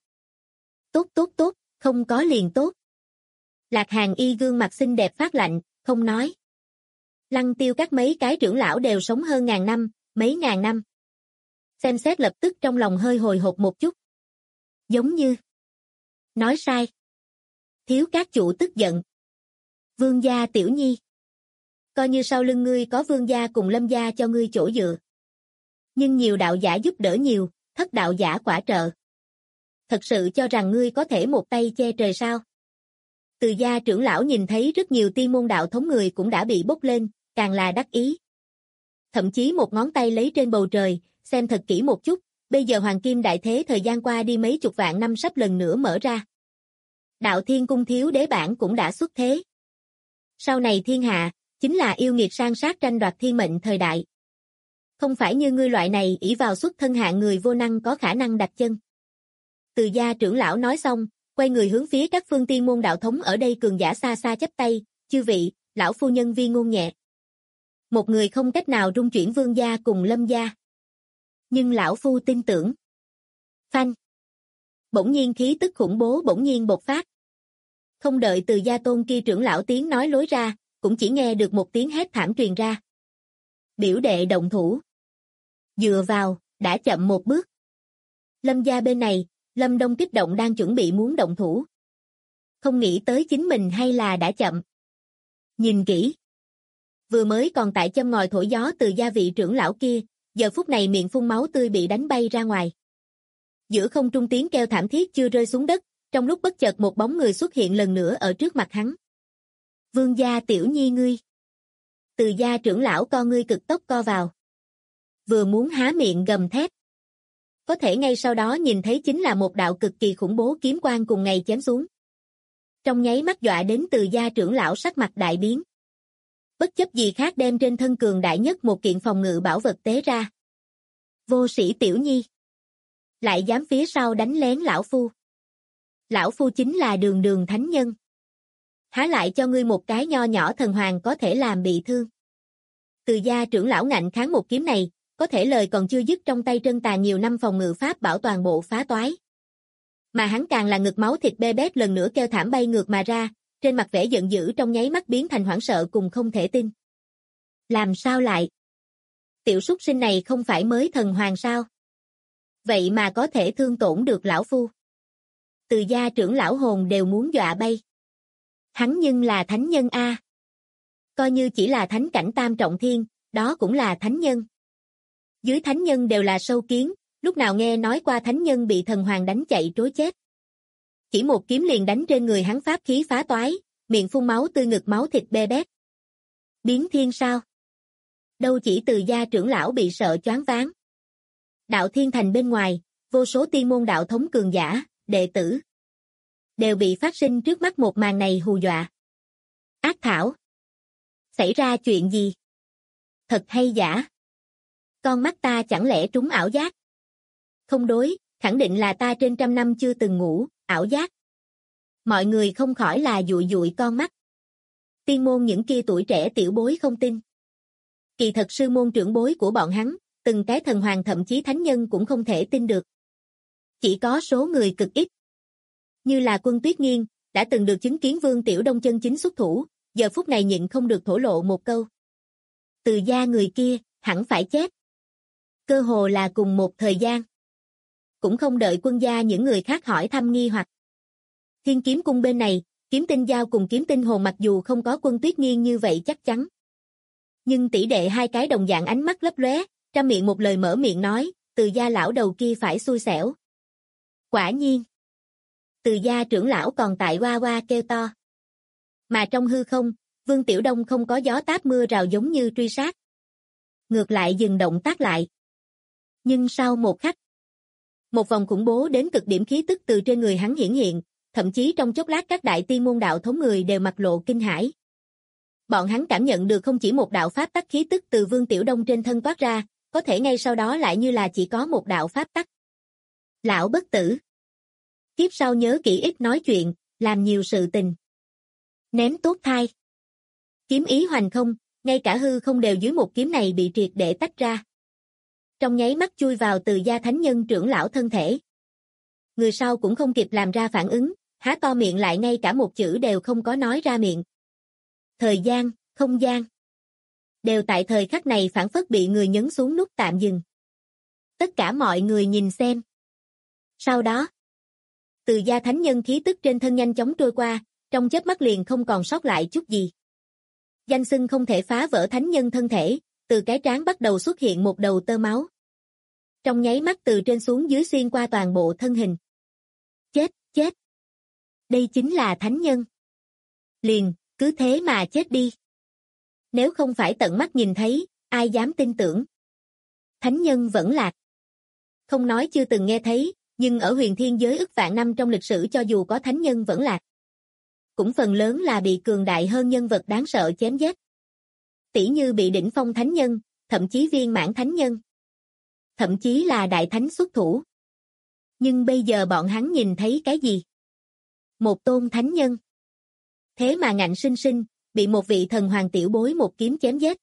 Tốt, không có liền tốt. Lạc Hàn Y gương mặt xinh đẹp phát lạnh, không nói. Lăng Tiêu các mấy cái trưởng lão đều sống hơn ngàn năm, mấy ngàn năm. Xem xét lập tức trong lòng hơi hồi hộp một chút. Giống như nói sai. Thiếu các chủ tức giận. Vương gia Tiểu Nhi. Coi như sau lưng ngươi có Vương gia cùng Lâm gia cho ngươi chỗ dựa. Nhưng nhiều đạo giả giúp đỡ nhiều, thất đạo giả quả trợ. Thật sự cho rằng ngươi có thể một tay che trời sao? Từ gia trưởng lão nhìn thấy rất nhiều tiên môn đạo thống người cũng đã bị bốc lên, càng là đắc ý. Thậm chí một ngón tay lấy trên bầu trời, xem thật kỹ một chút, bây giờ hoàng kim đại thế thời gian qua đi mấy chục vạn năm sắp lần nữa mở ra. Đạo Thiên Cung thiếu đế bản cũng đã xuất thế. Sau này thiên hạ, chính là yêu nghiệt san sát tranh đoạt thiên mệnh thời đại. Không phải như ngươi loại này ỷ vào xuất thân hạng người vô năng có khả năng đặt chân. Từ gia trưởng lão nói xong, quay người hướng phía các phương tiên môn đạo thống ở đây cường giả xa xa chắp tay, chư vị, lão phu nhân vi ngôn nhẹ. Một người không cách nào rung chuyển Vương gia cùng Lâm gia. Nhưng lão phu tin tưởng. Phanh. Bỗng nhiên khí tức khủng bố bỗng nhiên bộc phát. Không đợi từ gia tôn kia trưởng lão tiếng nói lối ra, cũng chỉ nghe được một tiếng hét thảm truyền ra. Biểu đệ động thủ. Dựa vào, đã chậm một bước. Lâm gia bên này, Lâm Đông kích động đang chuẩn bị muốn động thủ. Không nghĩ tới chính mình hay là đã chậm. Nhìn kỹ. Vừa mới còn tại châm ngòi thổi gió từ gia vị trưởng lão kia, giờ phút này miệng phun máu tươi bị đánh bay ra ngoài. Giữa không trung tiếng kêu thảm thiết chưa rơi xuống đất, trong lúc bất chợt một bóng người xuất hiện lần nữa ở trước mặt hắn. Vương gia Tiểu Nhi ngươi. Từ gia trưởng lão con ngươi cực tốc co vào. Vừa muốn há miệng gầm thét. Có thể ngay sau đó nhìn thấy chính là một đạo cực kỳ khủng bố kiếm quang cùng ngày chém xuống. Trong nháy mắt dọa đến từ gia trưởng lão sắc mặt đại biến. Bất chấp gì khác đem trên thân cường đại nhất một kiện phòng ngự bảo vật tế ra. Vô sĩ Tiểu Nhi. Lại dám phía sau đánh lén lão phu. Lão phu chính là đường đường thánh nhân. Há lại cho ngươi một cái nho nhỏ thần hoàng có thể làm bị thương. Từ gia trưởng lão ngạnh kháng một kiếm này, có thể lời còn chưa dứt trong tay Trân Tà nhiều năm phòng ngự pháp bảo toàn bộ phá toái. Mà hắn càng là ngực máu thịt bê bết lần nữa kêu thảm bay ngược mà ra, trên mặt vẻ giận dữ trong nháy mắt biến thành hoảng sợ cùng không thể tin. Làm sao lại? Tiểu súc sinh này không phải mới thần hoàng sao? Vậy mà có thể thương tổn được lão phu. Từ gia trưởng lão hồn đều muốn dọa bay. Hắn nhưng là thánh nhân a. Coi như chỉ là thánh cảnh tam trọng thiên, đó cũng là thánh nhân. Dưới thánh nhân đều là sâu kiến, lúc nào nghe nói qua thánh nhân bị thần hoàng đánh chạy trối chết. Chỉ một kiếm liền đánh trên người hắn pháp khí phá toái, miệng phun máu tươi ngực máu thịt bê bết. Biến thiên sao? Đâu chỉ từ gia trưởng lão bị sợ choáng váng. Đạo thiên thành bên ngoài, vô số tiên môn đạo thống cường giả, đệ tử. Đều bị phát sinh trước mắt một màn này hù dọa. Ác thảo. Xảy ra chuyện gì? Thật hay giả? Con mắt ta chẳng lẽ trúng ảo giác? Không đối, khẳng định là ta trên trăm năm chưa từng ngủ, ảo giác. Mọi người không khỏi là dụi dụi con mắt. Tiên môn những kia tuổi trẻ tiểu bối không tin. Kỳ thật sư môn trưởng bối của bọn hắn, từng cái thần hoàng thậm chí thánh nhân cũng không thể tin được. Chỉ có số người cực ít. Như là Quân Tuyết Nghiên, đã từng được chứng kiến Vương Tiểu Đông chân chính xuất thủ, giờ phút này nhịn không được thổ lộ một câu. Từ gia người kia, hẳn phải chết. Cơ hồ là cùng một thời gian. Cũng không đợi Quân gia những người khác hỏi thăm nghi hoặc. Thiên Kiếm Cung bên này, Kiếm Tinh Giao cùng Kiếm Tinh Hồn mặc dù không có Quân Tuyết Nghiên như vậy chắc chắn. Nhưng tỷ đệ hai cái đồng dạng ánh mắt lấp lóe, trăm miệng một lời mở miệng nói, từ gia lão đầu kia phải xui xẻo. Quả nhiên. Từ gia trưởng lão còn tại oa oa kêu to. Mà trong hư không, Vương Tiểu Đông không có gió táp mưa rào giống như truy sát. Ngược lại dừng động tác lại. Nhưng sau một khắc, một vòng khủng bố đến cực điểm khí tức từ trên người hắn hiển hiện, thậm chí trong chốc lát các đại tiên môn đạo thống người đều mặt lộ kinh hãi. Bọn hắn cảm nhận được không chỉ một đạo pháp tắc khí tức từ Vương Tiểu Đông trên thân toát ra, có thể ngay sau đó lại như là chỉ có một đạo pháp tắc. Lão bất tử. Kiếp sau nhớ kỹ ít nói chuyện, làm nhiều sự tình. Ném tốt thai. Kiếm ý hoành không, ngay cả hư không đều dưới một kiếm này bị triệt để tách ra. Trong nháy mắt chui vào Từ gia thánh nhân trưởng lão thân thể. Người sau cũng không kịp làm ra phản ứng, há to miệng lại ngay cả một chữ đều không có nói ra miệng. Thời gian, không gian. Đều tại thời khắc này phản phất bị người nhấn xuống nút tạm dừng. Tất cả mọi người nhìn xem. Sau đó, Từ gia thánh nhân khí tức trên thân nhanh chóng trôi qua, trong chớp mắt liền không còn sót lại chút gì. Danh xưng không thể phá vỡ thánh nhân thân thể, từ cái trán bắt đầu xuất hiện một đầu tơ máu. Trong nháy mắt từ trên xuống dưới xuyên qua toàn bộ thân hình. Chết, chết. Đây chính là thánh nhân. Liền, cứ thế mà chết đi. Nếu không phải tận mắt nhìn thấy, ai dám tin tưởng. Thánh nhân vẫn lạc. Không nói chưa từng nghe thấy, nhưng ở huyền thiên giới ức vạn năm trong lịch sử cho dù có thánh nhân vẫn lạc. Cũng phần lớn là bị cường đại hơn nhân vật đáng sợ chém giết. Tỷ như bị đỉnh phong thánh nhân, thậm chí viên mãn thánh nhân. Thậm chí là đại thánh xuất thủ. Nhưng bây giờ bọn hắn nhìn thấy cái gì? Một tôn thánh nhân. Thế mà ngạnh sinh sinh, bị một vị thần hoàng tiểu bối một kiếm chém giết.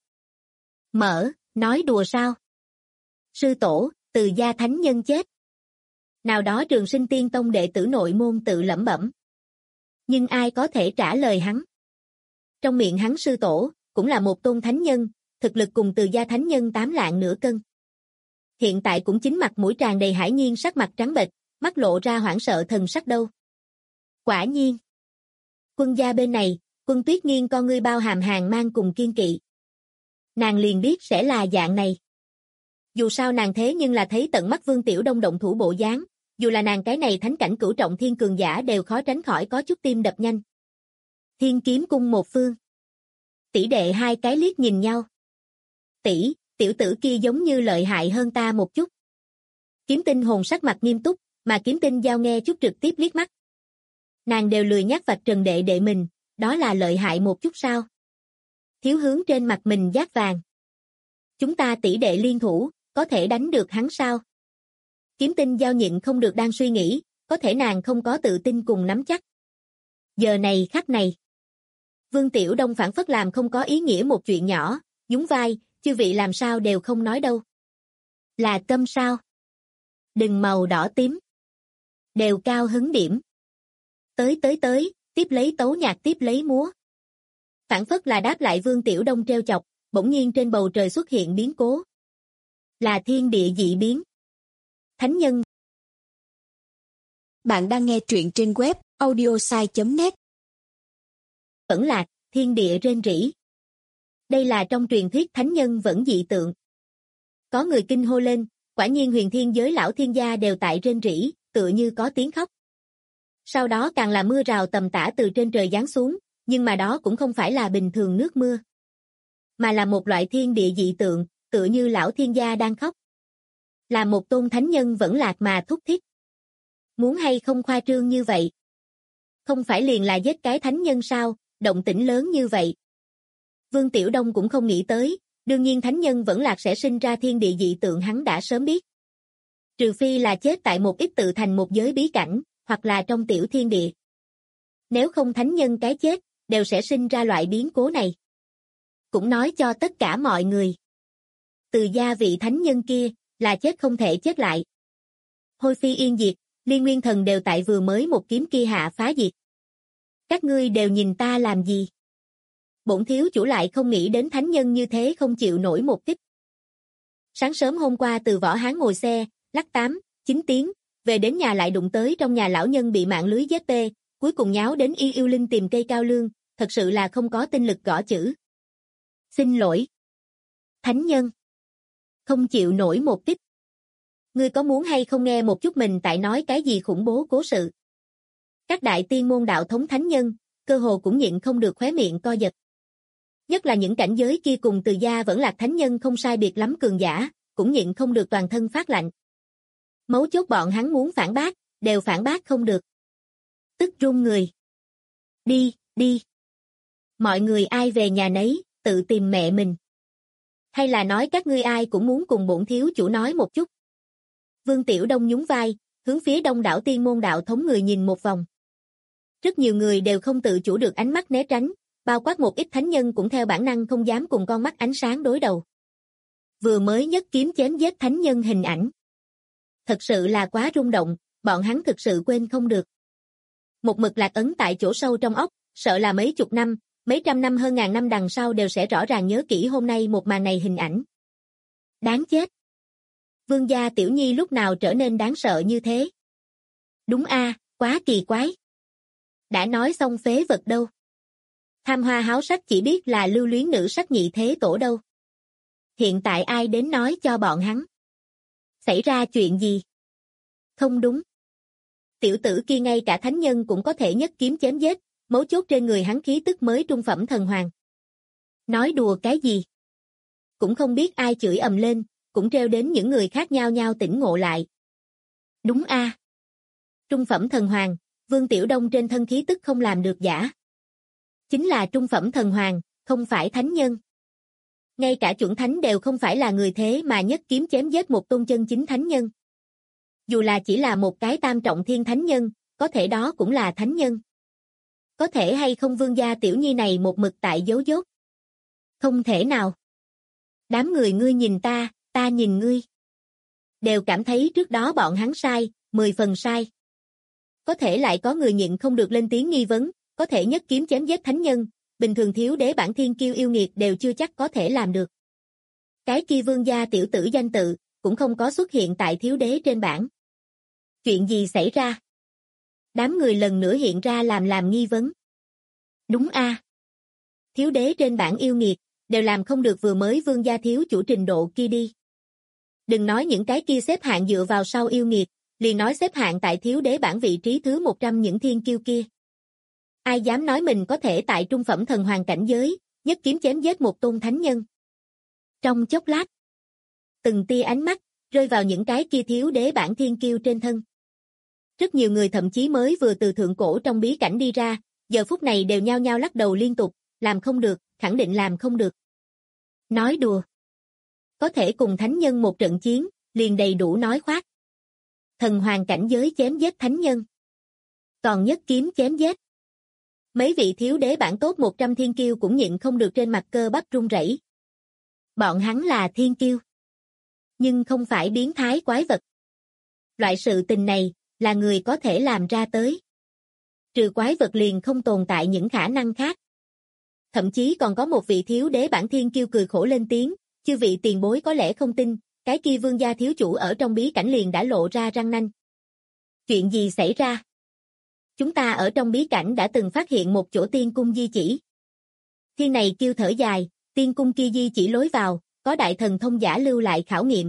Nói đùa sao? Sư tổ, Từ gia thánh nhân chết. Nào đó Trường Sinh Tiên Tông đệ tử nội môn tự lẩm bẩm. Nhưng ai có thể trả lời hắn? Trong miệng hắn sư tổ, cũng là một tôn thánh nhân, thực lực cùng Từ gia thánh nhân 8 lạng nửa cân. Hiện tại cũng chính mặt mũi tràn đầy hải nhiên sắc mặt trắng bệch, mắt lộ ra hoảng sợ thần sắc đâu. Quả nhiên. Quân gia bên này, Quân Tuyết Nghiên con ngươi bao hàm hàng mang cùng kiên kỵ. Nàng liền biết sẽ là dạng này. Dù sao nàng thế nhưng là thấy tận mắt Vương Tiểu Đông động thủ bộ dáng, dù là nàng cái này thánh cảnh cửu trọng thiên cường giả đều khó tránh khỏi có chút tim đập nhanh. Thiên Kiếm Cung một phương. Tỷ đệ hai cái liếc nhìn nhau. Tỷ, tiểu tử kia giống như lợi hại hơn ta một chút. Kiếm Tinh hồn sắc mặt nghiêm túc, mà Kiếm Tinh giao nghe chút trực tiếp liếc mắt. Nàng đều lười nhắc vạch trần đệ đệ mình, đó là lợi hại một chút sao? Thiếu hướng trên mặt mình dát vàng. Chúng ta tỷ đệ liên thủ, có thể đánh được hắn sao? Kiếm Tinh giao nhịn không được đang suy nghĩ, có thể nàng không có tự tin cùng nắm chắc. Giờ này khắc này. Vương Tiểu Đông phản phất làm không có ý nghĩa một chuyện nhỏ, nhún vai, chư vị làm sao đều không nói đâu. Là câm sao? Đừng màu đỏ tím. Đều cao hứng điểm. Tới, tiếp lấy tấu nhạc tiếp lấy múa. Phản phất là đáp lại Vương Tiểu Đông treo chọc, bỗng nhiên trên bầu trời xuất hiện biến cố. Là thiên địa dị biến. Thánh nhân. Bạn đang nghe truyện trên web audiosai.net. Vẫn lạc, thiên địa rên rỉ. Đây là trong truyền thuyết thánh nhân vẫn dị tượng. Có người kinh hô lên, quả nhiên huyền thiên giới lão thiên gia đều tại rên rỉ, tựa như có tiếng khóc. Sau đó càng là mưa rào tầm tã từ trên trời giáng xuống, nhưng mà đó cũng không phải là bình thường nước mưa. Mà là một loại thiên địa dị tượng, tựa như lão thiên gia đang khóc. Là một tôn thánh nhân vẫn lạc mà thúc thiết. Muốn hay không khoa trương như vậy? Không phải liền là giết cái thánh nhân sao, động tĩnh lớn như vậy. Vương Tiểu Đông cũng không nghĩ tới, đương nhiên thánh nhân vẫn lạc sẽ sinh ra thiên địa dị tượng hắn đã sớm biết. Trừ phi là chết tại một ít tự thành một giới bí cảnh, hoặc là trong tiểu thiên địa. Nếu không thánh nhân cái chết, đều sẽ sinh ra loại biến cố này. Cũng nói cho tất cả mọi người. Từ gia vị thánh nhân kia, là chết không thể chết lại. Hôi phi yên diệt, liên nguyên thần đều tại vừa mới một kiếm kia hạ phá diệt. Các ngươi đều nhìn ta làm gì? Bổn thiếu chủ lại không nghĩ đến thánh nhân như thế không chịu nổi một kích. Sáng sớm hôm qua từ Võ Hán ngồi xe, lắc 8, 9 tiếng, về đến nhà lại đụng tới trong nhà lão nhân bị mạng lưới giết tê, cuối cùng nháo đến yêu linh tìm cây cao lương, thật sự là không có tinh lực gõ chữ. Xin lỗi. Thánh nhân. Không chịu nổi một kích. Ngươi có muốn hay không nghe một chút mình tại nói cái gì khủng bố cố sự? Các đại tiên môn đạo thống thánh nhân, cơ hồ cũng nhịn không được khóe miệng co giật. Nhất là những cảnh giới kia cùng Từ gia vẫn lạc thánh nhân không sai biệt lắm cường giả, cũng nhịn không được toàn thân phát lạnh. Mấu chốt bọn hắn muốn phản bác, đều phản bác không được. Tức run người. Đi. Mọi người ai về nhà nấy, tự tìm mẹ mình. Hay là nói các ngươi ai cũng muốn cùng bổn thiếu chủ nói một chút. Vương Tiểu Đông nhún vai, hướng phía đông đảo Tiên Môn đạo thống người nhìn một vòng. Rất nhiều người đều không tự chủ được ánh mắt né tránh, bao quát một ít thánh nhân cũng theo bản năng không dám cùng con mắt ánh sáng đối đầu. Vừa mới nhất kiếm chém giết thánh nhân hình ảnh. Thật sự là quá rung động, bọn hắn thực sự quên không được. Một mực lạc ấn tại chỗ sâu trong óc, sợ là mấy chục năm, mấy trăm năm hơn ngàn năm đằng sau đều sẽ rõ ràng nhớ kỹ hôm nay một màn này hình ảnh. Đáng chết. Vương gia tiểu nhi lúc nào trở nên đáng sợ như thế? Đúng a, quá kỳ quái. Đã nói xong phế vật đâu. Tham hoa háo sắc chỉ biết là lưu luyến nữ sắc nhị thế tổ đâu. Hiện tại ai đến nói cho bọn hắn? Xảy ra chuyện gì? Không đúng. Tiểu tử kia ngay cả thánh nhân cũng có thể nhất kiếm chém giết, mấu chốt trên người hắn khí tức mới trung phẩm thần hoàng. Nói đùa cái gì? Cũng không biết ai chửi ầm lên, cũng treo đến những người khác nhao nhao tỉnh ngộ lại. Đúng a. Trung phẩm thần hoàng, Vương Tiểu Đông trên thân khí tức không làm được giả. Chính là trung phẩm thần hoàng, không phải thánh nhân. Ngay cả chuẩn thánh đều không phải là người thế mà nhất kiếm chém giết một tôn chân chính thánh nhân. Dù là chỉ là một cái tam trọng thiên thánh nhân, có thể đó cũng là thánh nhân. Có thể hay không Vương gia tiểu nhi này một mực tại giấu dốt? Không thể nào. Đám người ngươi nhìn ta, ta nhìn ngươi. Đều cảm thấy trước đó bọn hắn sai, 10 phần sai. Có thể lại có người nhịn không được lên tiếng nghi vấn, có thể nhất kiếm chém giết thánh nhân, bình thường thiếu đế bản thiên kiêu yêu nghiệt đều chưa chắc có thể làm được. Cái kia Vương gia tiểu tử danh tự, cũng không có xuất hiện tại thiếu đế trên bảng. Chuyện gì xảy ra? Đám người lần nữa hiện ra làm nghi vấn. Đúng a. Thiếu đế trên bảng yêu nghiệt, đều làm không được vừa mới Vương gia thiếu chủ trình độ kia đi. Đừng nói những cái kia xếp hạng dựa vào sau yêu nghiệt, liền nói xếp hạng tại thiếu đế bảng vị trí thứ 100 những thiên kiêu kia. Ai dám nói mình có thể tại trung phẩm thần hoàng cảnh giới, nhất kiếm chém giết một tôn thánh nhân. Trong chốc lát, từng tia ánh mắt, rơi vào những cái kia thiếu đế bảng thiên kiêu trên thân. Rất nhiều người thậm chí mới vừa từ thượng cổ trong bí cảnh đi ra, giờ phút này đều nhao nhao lắc đầu liên tục, làm không được, khẳng định làm không được. Nói đùa. Có thể cùng thánh nhân một trận chiến, liền đầy đủ nói khoác. Thần hoàng cảnh giới chém giết thánh nhân. Còn nhất kiếm chém giết. Mấy vị thiếu đế bản tốt 100 thiên kiêu cũng nhịn không được trên mặt cơ bắp run rẩy. Bọn hắn là thiên kiêu. Nhưng không phải biến thái quái vật. Loại sự tình này, là người có thể làm ra tới. Trừ quái vật liền không tồn tại những khả năng khác. Thậm chí còn có một vị thiếu đế bản thiên kiêu cười khổ lên tiếng, chư vị tiền bối có lẽ không tin, cái kia Vương gia thiếu chủ ở trong bí cảnh liền đã lộ ra răng nanh. Chuyện gì xảy ra? Chúng ta ở trong bí cảnh đã từng phát hiện một chỗ tiên cung di chỉ. Thiên này kêu thở dài, tiên cung kia di chỉ lối vào, có đại thần thông giả lưu lại khảo nghiệm.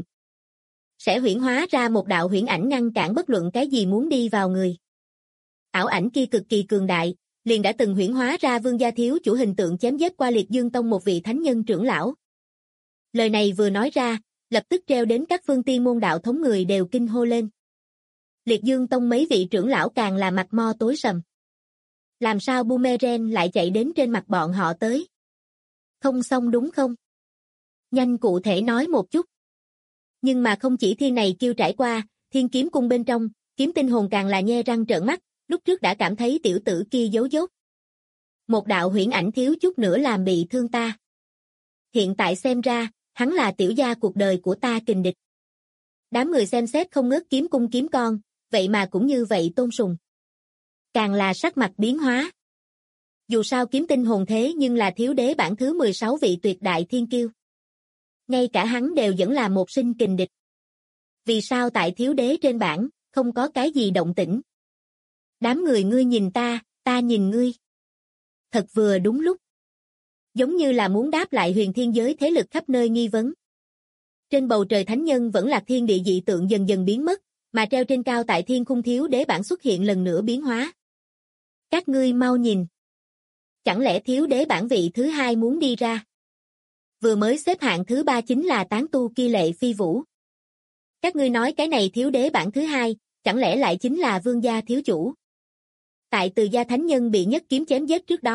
Sẽ huyễn hóa ra một đạo huyễn ảnh ngăn cản bất luận cái gì muốn đi vào người. Ảo ảnh kia cực kỳ cường đại, liền đã từng huyễn hóa ra Vương gia thiếu chủ hình tượng chém giết qua Liệt Dương Tông một vị thánh nhân trưởng lão. Lời này vừa nói ra, lập tức treo đến các phương tiên môn đạo thống người đều kinh hô lên. Liệt Dương Tông mấy vị trưởng lão càng là mặt mo tối sầm. Làm sao boomerang lại chạy đến trên mặt bọn họ tới? Không xong đúng không? Nhanh cụ thể nói một chút. Nhưng mà không chỉ thiên này kêu trải qua, thiên kiếm cung bên trong, kiếm tinh hồn càng là nhe răng trợn mắt, lúc trước đã cảm thấy tiểu tử kia giấu dốt. Một đạo huyễn ảnh thiếu chút nữa làm bị thương ta. Hiện tại xem ra, hắn là tiểu gia cuộc đời của ta kình địch. Đám người xem xét không ngớt kiếm cung kiếm con, vậy mà cũng như vậy tôn sùng. Càng là sắc mặt biến hóa. Dù sao kiếm tinh hồn thế nhưng là thiếu đế bảng thứ 16 vị tuyệt đại thiên kiêu. Ngay cả hắn đều vẫn là một sinh kình địch. Vì sao tại thiếu đế trên bảng, không có cái gì động tĩnh? Đám người ngươi nhìn ta, ta nhìn ngươi. Thật vừa đúng lúc. Giống như là muốn đáp lại huyền thiên giới thế lực khắp nơi nghi vấn. Trên bầu trời thánh nhân vẫn là thiên địa dị tượng dần dần biến mất, mà treo trên cao tại thiên khung thiếu đế bảng xuất hiện lần nữa biến hóa. Các ngươi mau nhìn. Chẳng lẽ thiếu đế bảng vị thứ 2 muốn đi ra? Vừa mới xếp hạng thứ 3 chính là tán tu kia Lệ Phi Vũ. Các ngươi nói cái này thiếu đế bảng thứ 2, chẳng lẽ lại chính là Vương gia thiếu chủ? Tại Từ gia thánh nhân bị nhất kiếm chém giết trước đó,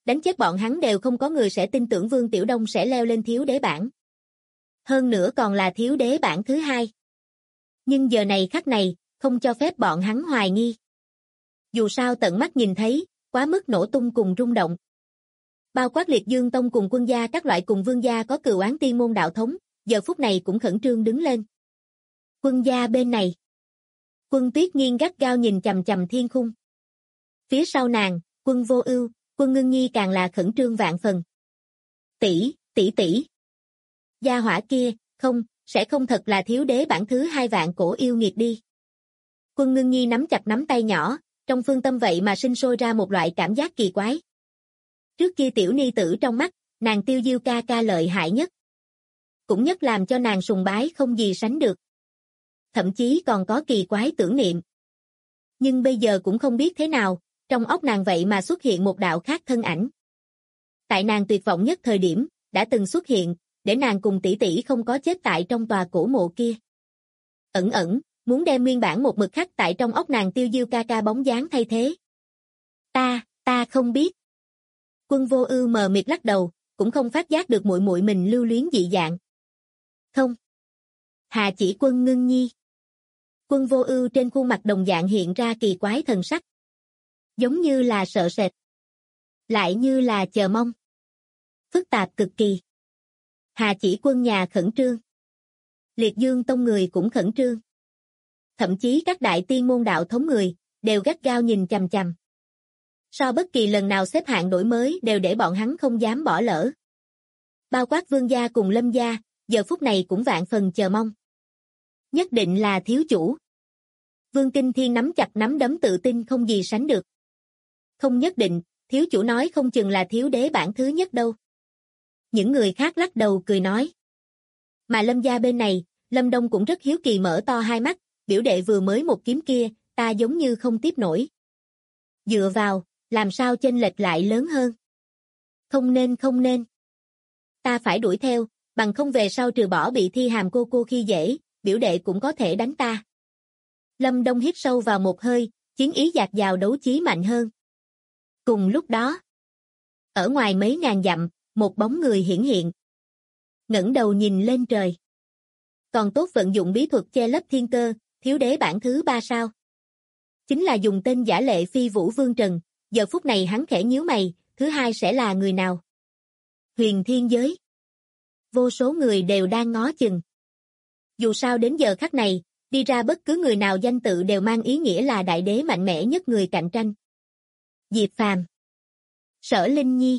đánh chết bọn hắn đều không có người sẽ tin tưởng Vương Tiểu Đông sẽ leo lên thiếu đế bảng. Hơn nữa còn là thiếu đế bảng thứ 2. Nhưng giờ này khắc này, không cho phép bọn hắn hoài nghi. Dù sao tận mắt nhìn thấy, quá mức nổ tung cùng rung động. Bao quát Liệt Dương Tông cùng Quân gia các loại cùng Vương gia có cừu oán tiên môn đạo thống, giờ phút này cũng khẩn trương đứng lên. Quân gia bên này. Quân Tuyết Nghiên gắt gao nhìn chằm chằm thiên khung. Phía sau nàng, Quân Vô Ưu, Quân Ngưng Nhi càng là khẩn trương vạn phần. Tỷ. Gia hỏa kia, sẽ không thật là thiếu đế bảng thứ 2 vạn cổ yêu nghiệt đi. Quân Ngưng Nhi nắm chặt nắm tay nhỏ, trong phương tâm vậy mà sinh sôi ra một loại cảm giác kỳ quái. Trước kia tiểu ni tử trong mắt, nàng Tiêu Diêu ca ca lợi hại nhất. Cũng nhất làm cho nàng sùng bái không gì sánh được. Thậm chí còn có kỳ quái tưởng niệm. Nhưng bây giờ cũng không biết thế nào, trong óc nàng vậy mà xuất hiện một đạo khác thân ảnh. Tại nàng tuyệt vọng nhất thời điểm, đã từng xuất hiện, để nàng cùng tỷ tỷ không có chết tại trong tòa cổ mộ kia. Ẩn, muốn đem nguyên bản một mực khắc tại trong óc nàng Tiêu Diêu ca ca bóng dáng thay thế. Ta không biết. Quân Vô Ưu mờ mịt lắc đầu, cũng không phát giác được muội muội mình lưu luyến dị dạng. Không. Hà chỉ Quân Ngưng Nhi. Quân Vô Ưu trên khuôn mặt đồng dạng hiện ra kỳ quái thần sắc. Giống như là sợ sệt. Lại như là chờ mong. Phức tạp cực kỳ. Hà chỉ Quân nhà khẩn trương. Liệt Dương Tông người cũng khẩn trương. Thậm chí các đại tiên môn đạo thống người, đều gắt gao nhìn chằm chằm. So bất kỳ lần nào xếp hạng đổi mới đều để bọn hắn không dám bỏ lỡ. Bao quát Vương gia cùng Lâm gia, giờ phút này cũng vạn phần chờ mong. Nhất định là thiếu chủ. Vương Kinh Thiên nắm chặt nắm đấm tự tin không gì sánh được. Không nhất định, thiếu chủ nói không chừng là thiếu đế bảng thứ nhất đâu. Những người khác lắc đầu cười nói. Mà Lâm gia bên này, Lâm Đông cũng rất hiếu kỳ mở to hai mắt, biểu đệ vừa mới một kiếm kia, ta giống như không tiếp nổi. Dựa vào, làm sao chênh lệch lại lớn hơn? Không nên. Ta phải đuổi theo, bằng không về sau trừ bỏ bị Thi Hàm cô khi dễ, biểu đệ cũng có thể đánh ta. Lâm Đông hít sâu vào một hơi, chiến ý dạt dào đấu chí mạnh hơn. Cùng lúc đó, ở ngoài mấy ngàn dặm, một bóng người hiển hiện. Ngẩng đầu nhìn lên trời. Còn tốt vận dụng bí thuật che lấp thiên cơ, thiếu đế bảng thứ 3 sao? Chính là dùng tên giả Lệ Phi Vũ Vương Trần, giờ phút này hắn khẽ nhíu mày, thứ 2 sẽ là người nào? Huyền Thiên Giới. Vô số người đều đang ngó chừng. Dù sao đến giờ khắc này, đi ra bất cứ người nào danh tự đều mang ý nghĩa là đại đế mạnh mẽ nhất người cạnh tranh. Diệp Phàm, Sở Linh Nhi,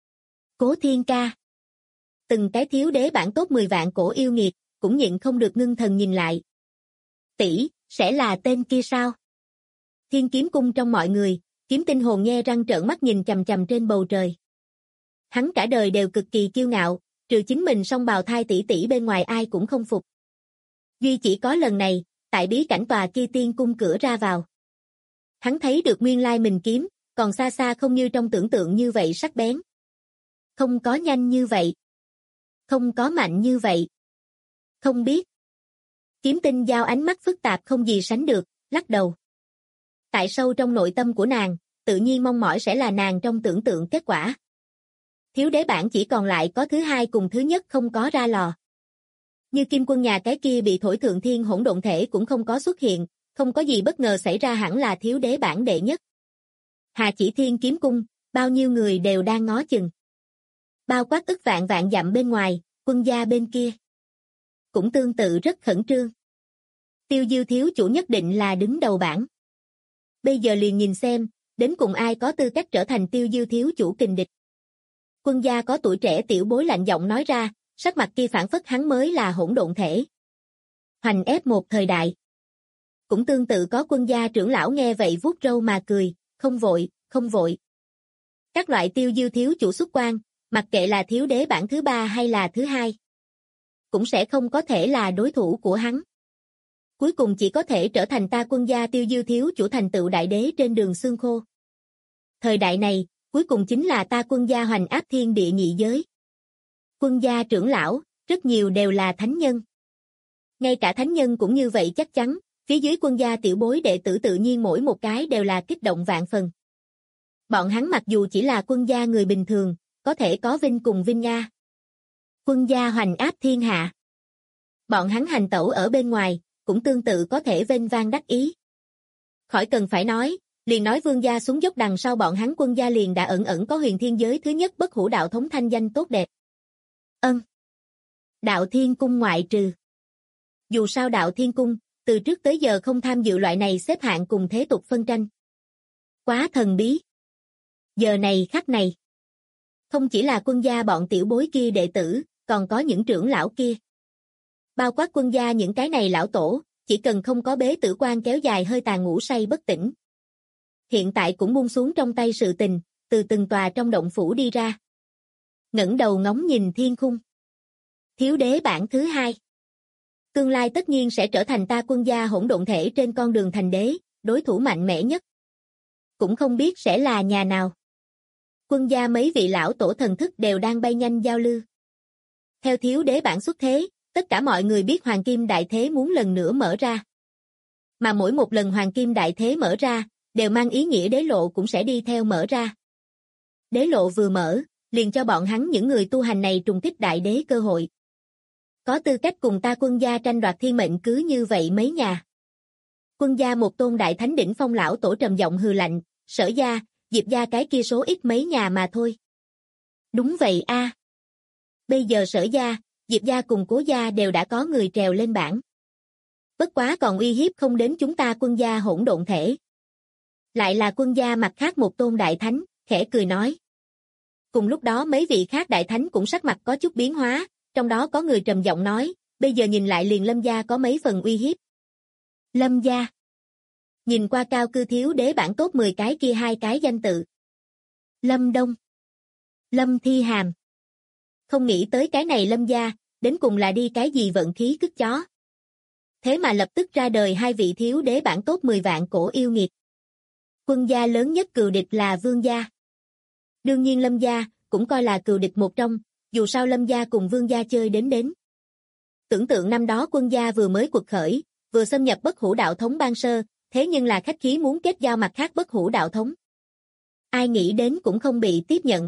Cố Thiên Ca. Từng cái thiếu đế bảng top 10 vạn cổ yêu nghiệt, cũng nhịn không được ngưng thần nhìn lại. Tỷ, sẽ là tên kia sao? Thiên Kiếm Cung trong mọi người, Kiếm Tinh hồn nhe răng trợn mắt nhìn chằm chằm trên bầu trời. Hắn cả đời đều cực kỳ kiêu ngạo, trừ chính mình song bào thai tỷ tỷ bên ngoài ai cũng không phục. Duy chỉ có lần này, tại bí cảnh tòa kia tiên cung cửa ra vào. Hắn thấy được nguyên lai mình kiếm, còn xa xa không như trong tưởng tượng như vậy sắc bén. Không có nhanh như vậy. Không có mạnh như vậy. Không biết. Kiếm Tinh giao ánh mắt phức tạp không gì sánh được, lắc đầu. Tại sâu trong nội tâm của nàng, tự nhiên mong mỏi sẽ là nàng trong tưởng tượng kết quả. Thiếu đế bảng chỉ còn lại có thứ 2 cùng thứ nhất không có ra lò. Như Kim Quân nhà cái kia bị thổi thượng thiên hỗn độn thể cũng không có xuất hiện, không có gì bất ngờ xảy ra hẳn là thiếu đế bảng đệ nhất. Hà chỉ Thiên Kiếm Cung, bao nhiêu người đều đang ngó chừng. Bao quát ức vạn vạn dặm bên ngoài, Quân gia bên kia. Cũng tương tự rất khẩn trương. Tiêu Diêu thiếu chủ nhất định là đứng đầu bảng. Bây giờ liền nhìn xem, đến cùng ai có tư cách trở thành Tiêu Diêu thiếu chủ kình địch. Quân gia có tuổi trẻ tiểu bối lạnh giọng nói ra, sắc mặt kia phản phất hắn mới là hỗn độn thể. Hoành ép một thời đại. Cũng tương tự có Quân gia trưởng lão nghe vậy vuốt râu mà cười, không vội. Các loại Tiêu Diêu thiếu chủ xuất quan, mặc kệ là thiếu đế bảng thứ 3 hay là thứ 2, cũng sẽ không có thể là đối thủ của hắn. Cuối cùng chỉ có thể trở thành ta Quân gia Tiêu Diêu thiếu chủ thành tựu đại đế trên đường xương khô. Thời đại này, cuối cùng chính là ta Quân gia hoành áp thiên địa nhị giới. Quân gia trưởng lão, rất nhiều đều là thánh nhân. Ngay cả thánh nhân cũng như vậy chắc chắn, phía dưới Quân gia tiểu bối đệ tử tự nhiên mỗi một cái đều là kích động vạn phần. Bọn hắn mặc dù chỉ là quân gia người bình thường, có thể có vinh cùng vinh nha. Quân gia hoành áp thiên hạ. Bọn hắn hành tẩu ở bên ngoài, cũng tương tự có thể vênh vang đắc ý. Khỏi cần phải nói, liền nói vương gia xuống dốc đằng sau bọn hắn quân gia liền đã ẩn ẩn có huyền thiên giới thứ nhất bất hủ đạo thống thanh danh tốt đẹp. Đạo Thiên Cung ngoại trừ. Dù sao Đạo Thiên Cung, từ trước tới giờ không tham dự loại này xếp hạng cùng thế tục phân tranh. Quá thần bí. Giờ này khắc này. Không chỉ là quân gia bọn tiểu bối kia đệ tử, còn có những trưởng lão kia. Bao quát quân gia những cái này lão tổ, chỉ cần không có bế tử quan kéo dài hơi tàn ngủ say bất tỉnh. Hiện tại cũng buông xuống trong tay sự tình, từ từng tòa trong động phủ đi ra. Ngẩng đầu ngóng nhìn thiên khung. Thiếu đế bảng thứ 2. Tương lai tất nhiên sẽ trở thành ta quân gia hỗn độn thể trên con đường thành đế, đối thủ mạnh mẽ nhất. Cũng không biết sẽ là nhà nào. Quân gia mấy vị lão tổ thần thức đều đang bay nhanh giao lưu. Theo thiếu đế bảng xuất thế, tất cả mọi người biết Hoàng Kim Đại Thế muốn lần nữa mở ra. Mà mỗi một lần Hoàng Kim Đại Thế mở ra, đều mang ý nghĩa đế lộ cũng sẽ đi theo mở ra. Đế lộ vừa mở, liền cho bọn hắn những người tu hành này trùng kích đại đế cơ hội. Có tư cách cùng ta quân gia tranh đoạt thiên mệnh cứ như vậy mấy nhà. Quân gia một tôn đại thánh đỉnh phong lão tổ trầm giọng hừ lạnh, Sở gia, Diệp gia cái kia số ít mấy nhà mà thôi. Đúng vậy a. Bây giờ Sở gia, Diệp gia cùng Cố gia đều đã có người trèo lên bảng. Bất quá còn uy hiếp không đến chúng ta quân gia hỗn độn thể. Lại là quân gia mặt khác một tôn đại thánh, khẽ cười nói. Cùng lúc đó mấy vị khác đại thánh cũng sắc mặt có chút biến hóa, trong đó có người trầm giọng nói, bây giờ nhìn lại liền Lâm gia có mấy phần uy hiếp. Lâm gia. Nhìn qua cao cư thiếu đế bảng top 10 cái kia 2 cái danh tự. Lâm Đông. Lâm Thi Hàm. Không nghĩ tới cái này Lâm gia, đến cùng là đi cái gì vận khí cứt chó. Thế mà lập tức ra đời 2 vị thiếu đế bảng top 10 vạn cổ yêu nghiệt. Quân gia lớn nhất cừu địch là Vương gia. Đương nhiên Lâm gia, cũng coi là cừu địch một trong, dù sao Lâm gia cùng Vương gia chơi đến. Tưởng tượng năm đó quân gia vừa mới quật khởi, vừa xâm nhập bất hủ đạo thống ban sơ, thế nhưng là khách khí muốn kết giao mặt khác bất hủ đạo thống. Ai nghĩ đến cũng không bị tiếp nhận.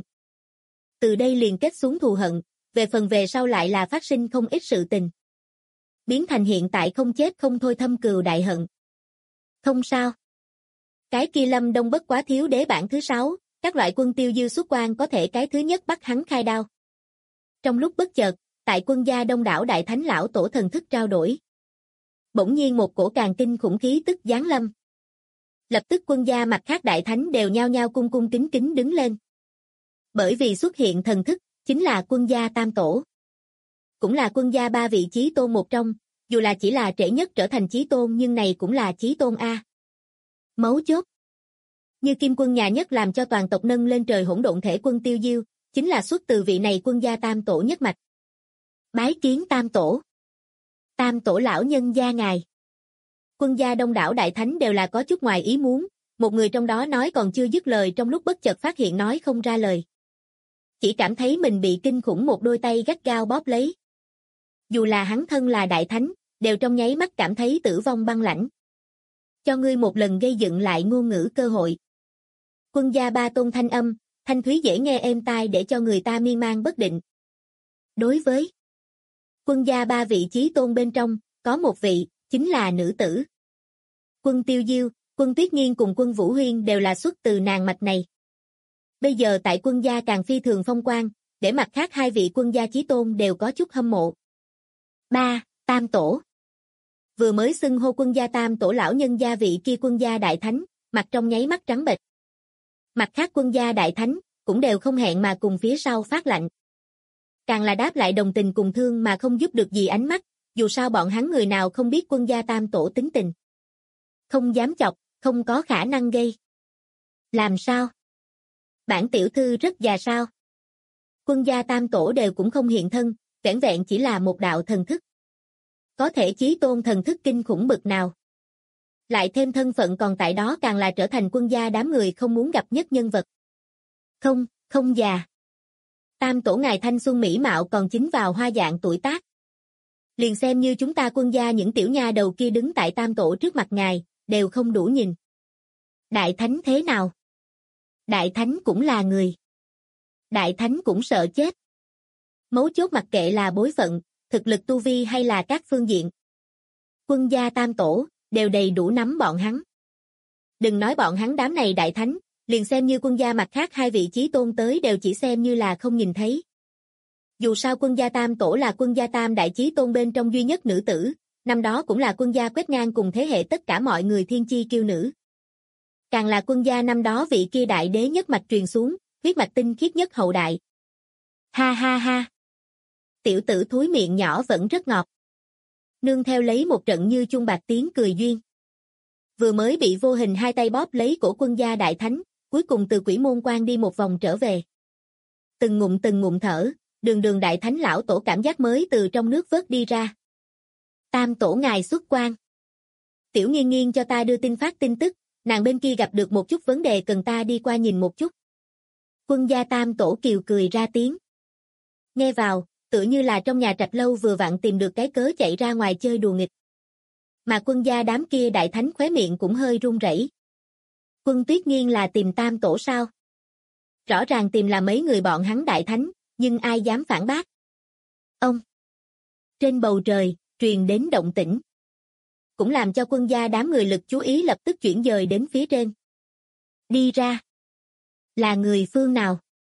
Từ đây liền kết xuống thù hận, về phần về sau lại là phát sinh không ít sự tình. Biến thành hiện tại không chết không thôi thâm cừu đại hận. Không sao. Cái kia Lâm Đông bất quá thiếu đế bảng thứ 6, các loại quân tiêu dư xuất quan có thể cái thứ nhất bắt hắn khai đao. Trong lúc bất chợt, tại quân gia đông đảo đại thánh lão tổ thần thức trao đổi. Bỗng nhiên một cổ càng kinh khủng khí tức giáng lâm. Lập tức quân gia mặt khác đại thánh đều nhao nhao cung cung kính kính đứng lên. Bởi vì xuất hiện thần thức, chính là quân gia tam tổ. Cũng là quân gia 3 vị chí tôn một trong, dù là chỉ là trễ nhất trở thành chí tôn nhưng này cũng là chí tôn A. Mấu chốt. Như Kim Quân nhà nhất làm cho toàn tộc nâng lên trời hỗn độn thể quân tiêu diêu, chính là xuất từ vị này quân gia tam tổ nhất mạch. Bái kiến tam tổ. Tam tổ lão nhân gia ngài. Quân gia đông đảo đại thánh đều là có chút ngoài ý muốn, một người trong đó nói còn chưa dứt lời trong lúc bất chợt phát hiện nói không ra lời. Chỉ cảm thấy mình bị kinh khủng một đôi tay gắt gao bóp lấy. Dù là hắn thân là đại thánh, đều trong nháy mắt cảm thấy tử vong băng lãnh. Cho ngươi một lần gây dựng lại ngôn ngữ cơ hội. Quân gia 3 tôn thanh âm, thanh thúy dễ nghe êm tai để cho người ta miên man bất định. Đối với quân gia 3 vị chí tôn bên trong, có một vị, chính là nữ tử. Quân Tiêu Diêu, Quân Tuyết Nghiên cùng Quân Vũ Huyên đều là xuất từ nàng mạch này. Bây giờ tại quân gia càng phi thường phong quang, để mặt khác 2 vị quân gia chí tôn đều có chút hâm mộ. 3. Tam tổ. Vừa mới xưng hô quân gia tam tổ lão nhân gia vị kia quân gia đại thánh, mặt trong nháy mắt trắng bệch. Mặt khác quân gia đại thánh, cũng đều không hẹn mà cùng phía sau phát lạnh. Càng là đáp lại đồng tình cùng thương mà không giúp được gì ánh mắt, dù sao bọn hắn người nào không biết quân gia tam tổ tính tình. Không dám chọc, không có khả năng gây. Làm sao? Bản tiểu thư rất già sao? Quân gia tam tổ đều cũng không hiện thân, vẻn vẹn chỉ là một đạo thần thức. Có thể chí tôn thần thức kinh khủng bực nào. Lại thêm thân phận còn tại đó càng là trở thành quân gia đám người không muốn gặp nhất nhân vật. Không, không già. Tam tổ ngài thanh xuân mỹ mạo còn chính vào hoa dạng tuổi tác. Liền xem như chúng ta quân gia những tiểu nha đầu kia đứng tại tam tổ trước mặt ngài, đều không đủ nhìn. Đại thánh thế nào? Đại thánh cũng là người. Đại thánh cũng sợ chết. Mấu chốt mặc kệ là bối phận, thực lực tu vi hay là các phương diện. Quân gia tam tổ, đều đầy đủ nắm bọn hắn. Đừng nói bọn hắn đám này đại thánh, liền xem như quân gia mặt khác hai vị chí tôn tới đều chỉ xem như là không nhìn thấy. Dù sao quân gia tam tổ là quân gia tam đại chí tôn bên trong duy nhất nữ tử, năm đó cũng là quân gia quét ngang cùng thế hệ tất cả mọi người thiên chi kiêu nữ. Càng là quân gia năm đó vị kia đại đế nhất mạch truyền xuống, huyết mạch tinh khiết nhất hậu đại. Ha ha ha. Tiểu tử thúi miệng nhỏ vẫn rất ngọt. Nương theo lấy một trận như chuông bạc tiếng cười duyên. Vừa mới bị vô hình hai tay bóp lấy cổ quân gia đại thánh, cuối cùng từ quỷ môn quan đi một vòng trở về. Từng ngụm thở, đường đại thánh lão tổ cảm giác mới từ trong nước vớt đi ra. Tam tổ ngài xuất quan. Tiểu nghiên nghiên cho ta đưa phát tin tức, nàng bên kia gặp được một chút vấn đề cần ta đi qua nhìn một chút. Quân gia tam tổ kiều cười ra tiếng. Nghe vào, tựa như là trong nhà trạch lâu vừa vặn tìm được cái cớ chạy ra ngoài chơi đùa nghịch. Mà quân gia đám kia đại thánh khóe miệng cũng hơi run rẩy. Quân Tuyết Nghiên là tìm tam tổ sao? Rõ ràng tìm là mấy người bọn hắn đại thánh, nhưng ai dám phản bác? Ông! Trên bầu trời, truyền đến động tĩnh. Cũng làm cho quân gia đám người lực chú ý lập tức chuyển dời đến phía trên. Đi ra! Là người phương nào?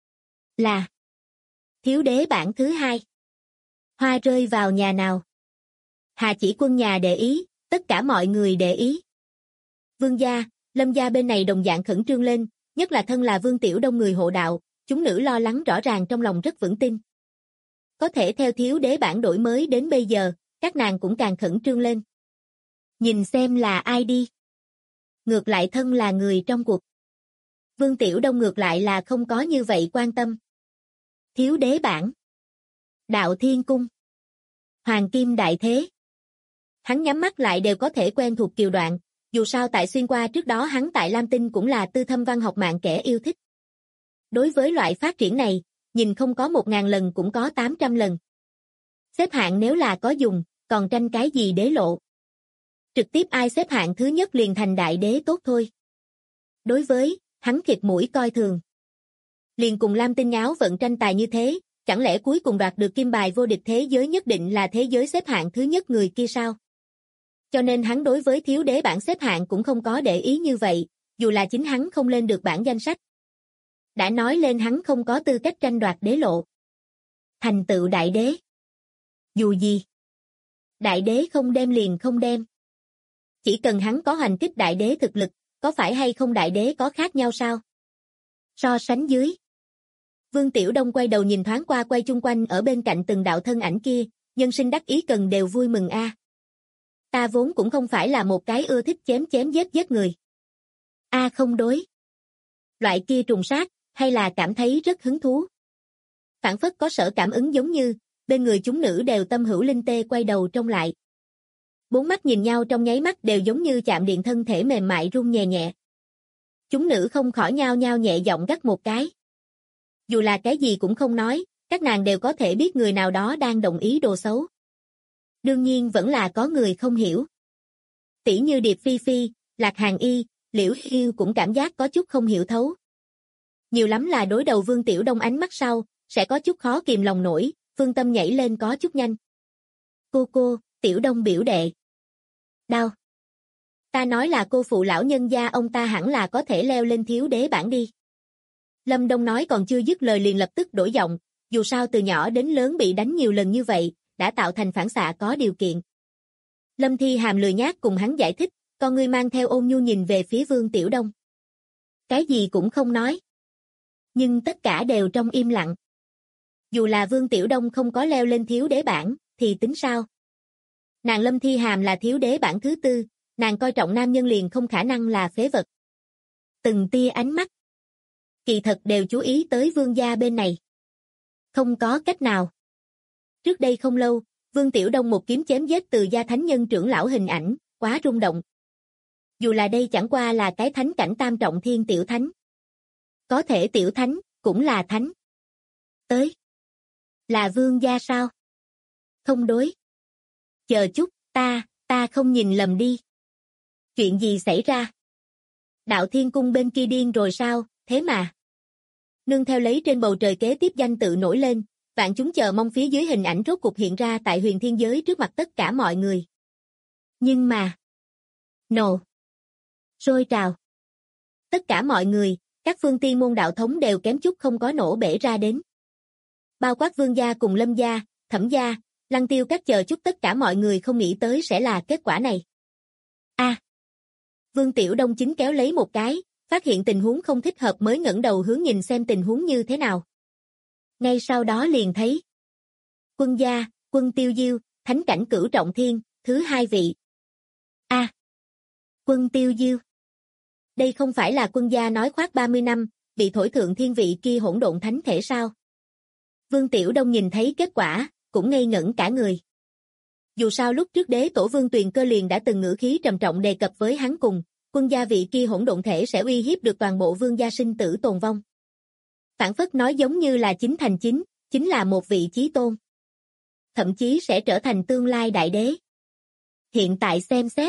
Là thiếu đế bản thứ hai. Hoa rơi vào nhà nào? Hà chỉ quân nhà để ý, tất cả mọi người để ý. Vương gia, Lâm gia bên này đồng dạng khẩn trương lên, nhất là thân là Vương Tiểu Đông người hộ đạo, chúng nữ lo lắng rõ ràng trong lòng rất vững tin. Có thể theo thiếu đế bản đổi mới đến bây giờ, các nàng cũng càng khẩn trương lên. Nhìn xem là ai đi. Ngược lại thân là người trong cuộc. Vương Tiểu Đông ngược lại là không có như vậy quan tâm. Thiếu đế bản. Đạo Thiên Cung. Hoàng Kim Đại Thế. Hắn nhắm mắt lại đều có thể quen thuộc kiều đoạn, dù sao tại xuyên qua trước đó hắn tại Lam Tinh cũng là tư thâm văn học mạng kẻ yêu thích. Đối với loại phát triển này, nhìn không có 1000 lần cũng có 800 lần. Xếp hạng nếu là có dùng, còn tranh cái gì đế lộ. Trực tiếp ai xếp hạng thứ nhất liền thành đại đế tốt thôi. Đối với, hắn khịt mũi coi thường. Liền cùng Lam Tinh áo vận tranh tài như thế, chẳng lẽ cuối cùng đoạt được kim bài vô địch thế giới nhất định là thế giới xếp hạng thứ nhất người kia sao? Cho nên hắn đối với thiếu đế bảng xếp hạng cũng không có để ý như vậy, dù là chính hắn không lên được bảng danh sách. Đã nói lên hắn không có tư cách tranh đoạt đế lộ. Thành tựu đại đế. Dù gì. Đại đế không đem liền không đem. Chỉ cần hắn có hoành kích đại đế thực lực, có phải hay không đại đế có khác nhau sao? So sánh dưới. Vương Tiểu Đông quay đầu nhìn thoáng qua quay chung quanh ở bên cạnh từng đạo thân ảnh kia, nhân sinh đắc ý cần đều vui mừng a. Ta vốn cũng không phải là một cái ưa thích chém giết người. A không đối. Loại kia trùng sát, hay là cảm thấy rất hứng thú. Phản phất có sở cảm ứng giống như, bên người chúng nữ đều tâm hữu linh tê quay đầu trông lại. Bốn mắt nhìn nhau trong nháy mắt đều giống như chạm điện thân thể mềm mại run nhẹ nhẹ. Chúng nữ không khỏi nhao nhao nhẹ giọng gắt một cái. Dù là cái gì cũng không nói, các nàng đều có thể biết người nào đó đang đồng ý đồ xấu. Đương nhiên vẫn là có người không hiểu. Tỷ như Điệp Phi Phi, Lạc Hàn Y, Liễu Hiêu cũng cảm giác có chút không hiểu thấu. Nhiều lắm là đối đầu Vương Tiểu Đông ánh mắt sau, sẽ có chút khó kìm lòng nổi, phương tâm nhảy lên có chút nhanh. Cô, Tiểu Đông biểu đệ. Đau. Ta nói là cô phụ lão nhân gia ông ta hẳn là có thể leo lên thiếu đế bảng đi. Lâm Đông nói còn chưa dứt lời liền lập tức đổi giọng, dù sao từ nhỏ đến lớn bị đánh nhiều lần như vậy, đã tạo thành phản xạ có điều kiện. Lâm Thi Hàm lười nhác cùng hắn giải thích, con ngươi mang theo ôn nhu nhìn về phía Vương Tiểu Đông. Cái gì cũng không nói. Nhưng tất cả đều trong im lặng. Dù là Vương Tiểu Đông không có leo lên thiếu đế bảng, thì tính sao? Nàng Lâm Thi Hàm là thiếu đế bảng thứ 4, nàng coi trọng nam nhân liền không khả năng là phế vật. Từng tia ánh mắt. Kỳ thật đều chú ý tới Vương gia bên này. Không có cách nào. Trước đây không lâu, Vương Tiểu Đông một kiếm chém giết từ gia thánh nhân trưởng lão hình ảnh, quá rung động. Dù là đây chẳng qua là cái thánh cảnh tam trọng thiên tiểu thánh. Có thể tiểu thánh, cũng là thánh. Tới. Là Vương gia sao? Không đối. Chờ chút, ta không nhìn lầm đi. Chuyện gì xảy ra? Đạo Thiên Cung bên kia điên rồi sao? thế mà. Nương theo lấy trên bầu trời kế tiếp danh tự nổi lên, vạn chúng chờ mong phía dưới hình ảnh rốt cục hiện ra tại huyền thiên giới trước mặt tất cả mọi người. Nhưng mà. Nổ. Sôi trào. Tất cả mọi người, các phương tiên môn đạo thống đều kém chút không có nổ bể ra đến. Bao quát Vương gia cùng Lâm gia, Thẩm gia, Lăng Tiêu các chờ chút tất cả mọi người không nghĩ tới sẽ là kết quả này. Vương Tiểu Đông chính kéo lấy một cái, phát hiện tình huống không thích hợp mới ngẩng đầu hướng nhìn xem tình huống như thế nào. Ngay sau đó liền thấy Quân gia, Quân Tiêu Diêu, thánh cảnh cửu trọng thiên, thứ hai vị. Quân Tiêu Diêu. Đây không phải là Quân gia nói khoác 30 năm, bị thổi thượng thiên vị kia hỗn độn thánh thể sao? Vương Tiểu Đông nhìn thấy kết quả, cũng ngây ngẩn cả người. Dù sao lúc trước đế tổ Vương Tuyền Cơ liền đã từng ngữ khí trầm trọng đề cập với hắn cùng, Quân gia vị kia hỗn độn thể sẽ uy hiếp được toàn bộ Vương gia sinh tử tồn vong. Phản phất nói giống như là chính thành chính là một vị chí tôn. Thậm chí sẽ trở thành tương lai đại đế. Hiện tại xem xét.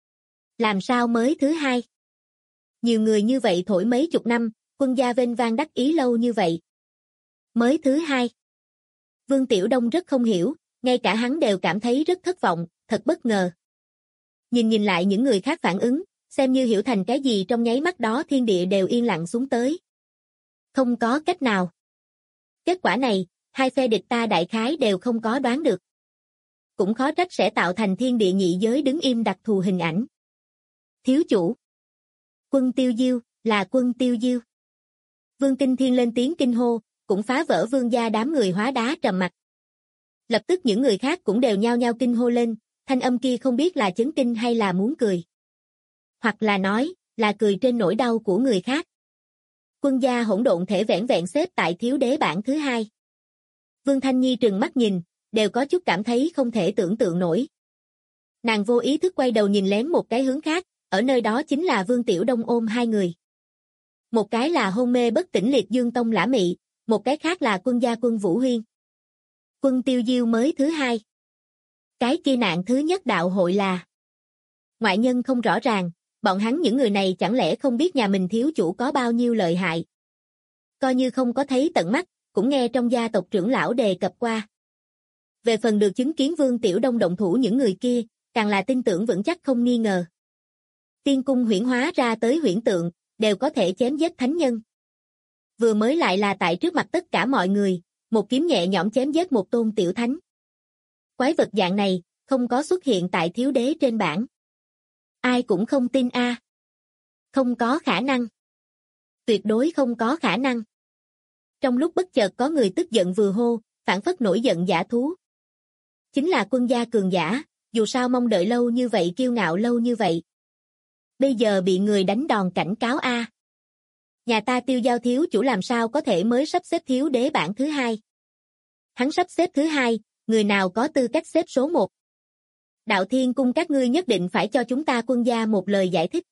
Làm sao mới thứ hai? Nhiều người như vậy thổi mấy chục năm, Quân gia vênh vang đắc ý lâu như vậy. Mới thứ hai. Vương Tiểu Đông rất không hiểu, ngay cả hắn đều cảm thấy rất thất vọng, thật bất ngờ. Nhìn lại những người khác phản ứng, xem như hiểu thành cái gì trong nháy mắt đó thiên địa đều yên lặng xuống tới. Không có cách nào. Kết quả này, hai phe địch ta đại khái đều không có đoán được. Cũng khó trách sẽ tạo thành thiên địa nhị giới đứng im đặc thù hình ảnh. Thiếu chủ. Quân Tiêu Diêu, là Quân Tiêu Diêu. Vương Kinh Thiên lên tiếng kinh hô, cũng phá vỡ Vương gia đám người hóa đá trầm mặc. Lập tức những người khác cũng đều nhao nhao kinh hô lên, thanh âm kia không biết là chấn kinh hay là muốn cười. Hoặc là nói, là cười trên nỗi đau của người khác. Quân gia hỗn độn thể vẻn vẹn xếp tại thiếu đế bảng thứ hai. Vương Thanh Nhi trừng mắt nhìn, đều có chút cảm thấy không thể tưởng tượng nổi. Nàng vô ý thức quay đầu nhìn lén một cái hướng khác, ở nơi đó chính là Vương Tiểu Đông ôm hai người. Một cái là hôn mê bất tỉnh Liệt Dương Tông Lã Mị, một cái khác là Quân gia Quân Vũ Huyên. Quân Tiêu Diêu mới thứ hai. Cái kia nạn thứ nhất đạo hội là. Ngoại nhân không rõ ràng, bọn hắn những người này chẳng lẽ không biết nhà mình thiếu chủ có bao nhiêu lợi hại. Coi như không có thấy tận mắt, cũng nghe trong gia tộc trưởng lão đề cập qua. Về phần được chứng kiến Vương Tiểu Đông động thủ những người kia, càng là tin tưởng vững chắc không nghi ngờ. Tiên cung huyễn hóa ra tới huyễn tượng, đều có thể chém giết thánh nhân. Vừa mới lại là tại trước mặt tất cả mọi người, một kiếm nhẹ nhõm chém giết một tôn tiểu thánh. Quái vật dạng này, không có xuất hiện tại thiếu đế trên bảng. Ai cũng không tin a. Không có khả năng. Tuyệt đối không có khả năng. Trong lúc bất chợt có người tức giận vừa hô, phản phất nổi giận giả thú. Chính là Quân gia cường giả, dù sao mong đợi lâu như vậy kiêu ngạo lâu như vậy. Bây giờ bị người đánh đòn cảnh cáo a. Nhà ta Tiêu Giao thiếu chủ làm sao có thể mới sắp xếp thiếu đế bảng thứ hai. Hắn sắp xếp thứ hai, người nào có tư cách xếp số 1. Đạo Thiên Cung các ngươi nhất định phải cho chúng ta Quân gia một lời giải thích.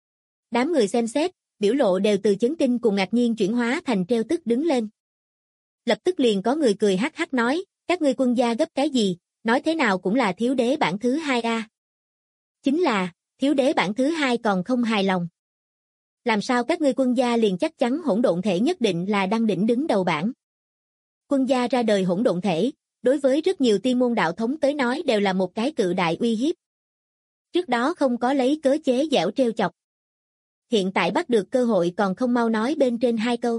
Đám người xem xét, biểu lộ đều từ chấn kinh cùng ngạc nhiên chuyển hóa thành trêu tức đứng lên. Lập tức liền có người cười hắc hắc nói, các ngươi Quân gia gấp cái gì, nói thế nào cũng là thiếu đế bảng thứ hai a. Chính là, thiếu đế bảng thứ hai còn không hài lòng. Làm sao các ngươi Quân gia liền chắc chắn hỗn độn thể nhất định là đăng đỉnh đứng đầu bảng. Quân gia ra đời hỗn độn thể, đối với rất nhiều tiên môn đạo thống tới nói đều là một cái cự đại uy hiếp. Trước đó không có lấy cớ chế giễu trêu chọc. Hiện tại bắt được cơ hội còn không mau nói bên trên hai câu.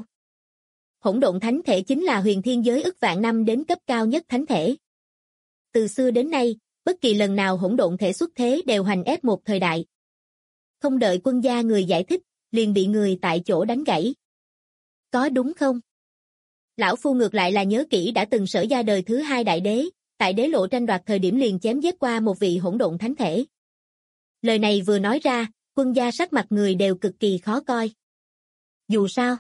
Hỗn độn thánh thể chính là huyền thiên giới ức vạn năm đến cấp cao nhất thánh thể. Từ xưa đến nay, bất kỳ lần nào hỗn độn thể xuất thế đều hoành ép một thời đại. Không đợi Quân gia người giải thích, liền bị người tại chỗ đánh gãy. Có đúng không? Lão Phu ngược lại là nhớ kỹ đã từng Sở gia đời thứ hai đại đế, tại đế lộ tranh đoạt thời điểm liền chém giết qua một vị hỗn độn thánh thể. Lời này vừa nói ra, Quân gia sắc mặt người đều cực kỳ khó coi. Dù sao,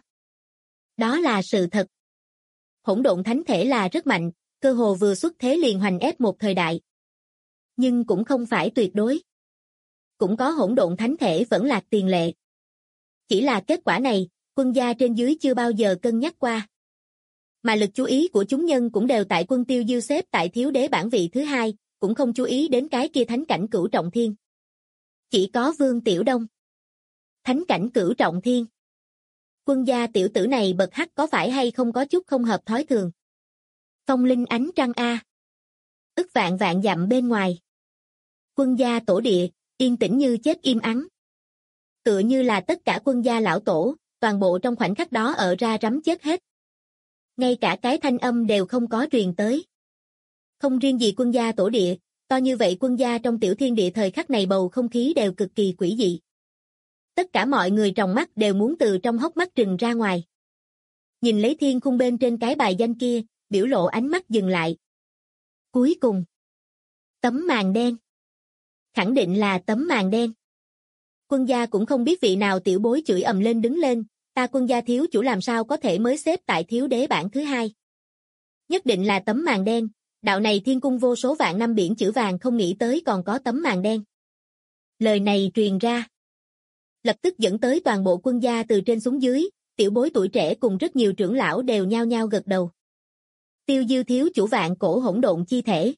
đó là sự thật. Hỗn độn thánh thể là rất mạnh, cơ hồ vừa xuất thế liền hoành ép một thời đại. Nhưng cũng không phải tuyệt đối. Cũng có hỗn độn thánh thể vẫn lạc tiền lệ. Chỉ là kết quả này, Quân gia trên dưới chưa bao giờ cân nhắc qua. Mà lực chú ý của chúng nhân cũng đều tại Quân Tiêu Diêu xếp tại thiếu đế bảng vị thứ hai, cũng không chú ý đến cái kia thánh cảnh cửu trọng thiên. Chỉ có Vương Tiểu Đông. Thánh cảnh cửu trọng thiên. Quân gia tiểu tử này bật hắc có phải hay không có chút không hợp thói thường. Phong linh ánh trăng a. Ức vạn vạn dặm bên ngoài. Quân gia tổ địa, yên tĩnh như chết im ắng. Tựa như là tất cả quân gia lão tổ, toàn bộ trong khoảnh khắc đó ở ra rắm chết hết. Ngay cả cái thanh âm đều không có truyền tới. Không riêng gì quân gia tổ địa, to như vậy quân gia trong tiểu thiên địa thời khắc này bầu không khí đều cực kỳ quỷ dị. Tất cả mọi người trong mắt đều muốn từ trong hốc mắt trừng ra ngoài. Nhìn lấy thiên khung bên trên cái bài danh kia, biểu lộ ánh mắt dừng lại. Cuối cùng. Tấm màn đen. Khẳng định là tấm màn đen. Quân gia cũng không biết vị nào tiểu bối chửi ầm lên đứng lên, ta quân gia thiếu chủ làm sao có thể mới xếp tại thiếu đế bảng thứ 2. Nhất định là tấm màn đen, đạo này thiên cung vô số vạn năm biển chữ vàng không nghĩ tới còn có tấm màn đen. Lời này truyền ra. Lập tức dẫn tới toàn bộ quân gia từ trên xuống dưới, tiểu bối tuổi trẻ cùng rất nhiều trưởng lão đều nhao nhao gật đầu. Tiêu Diêu thiếu chủ vạn cổ hỗn độn chi thể.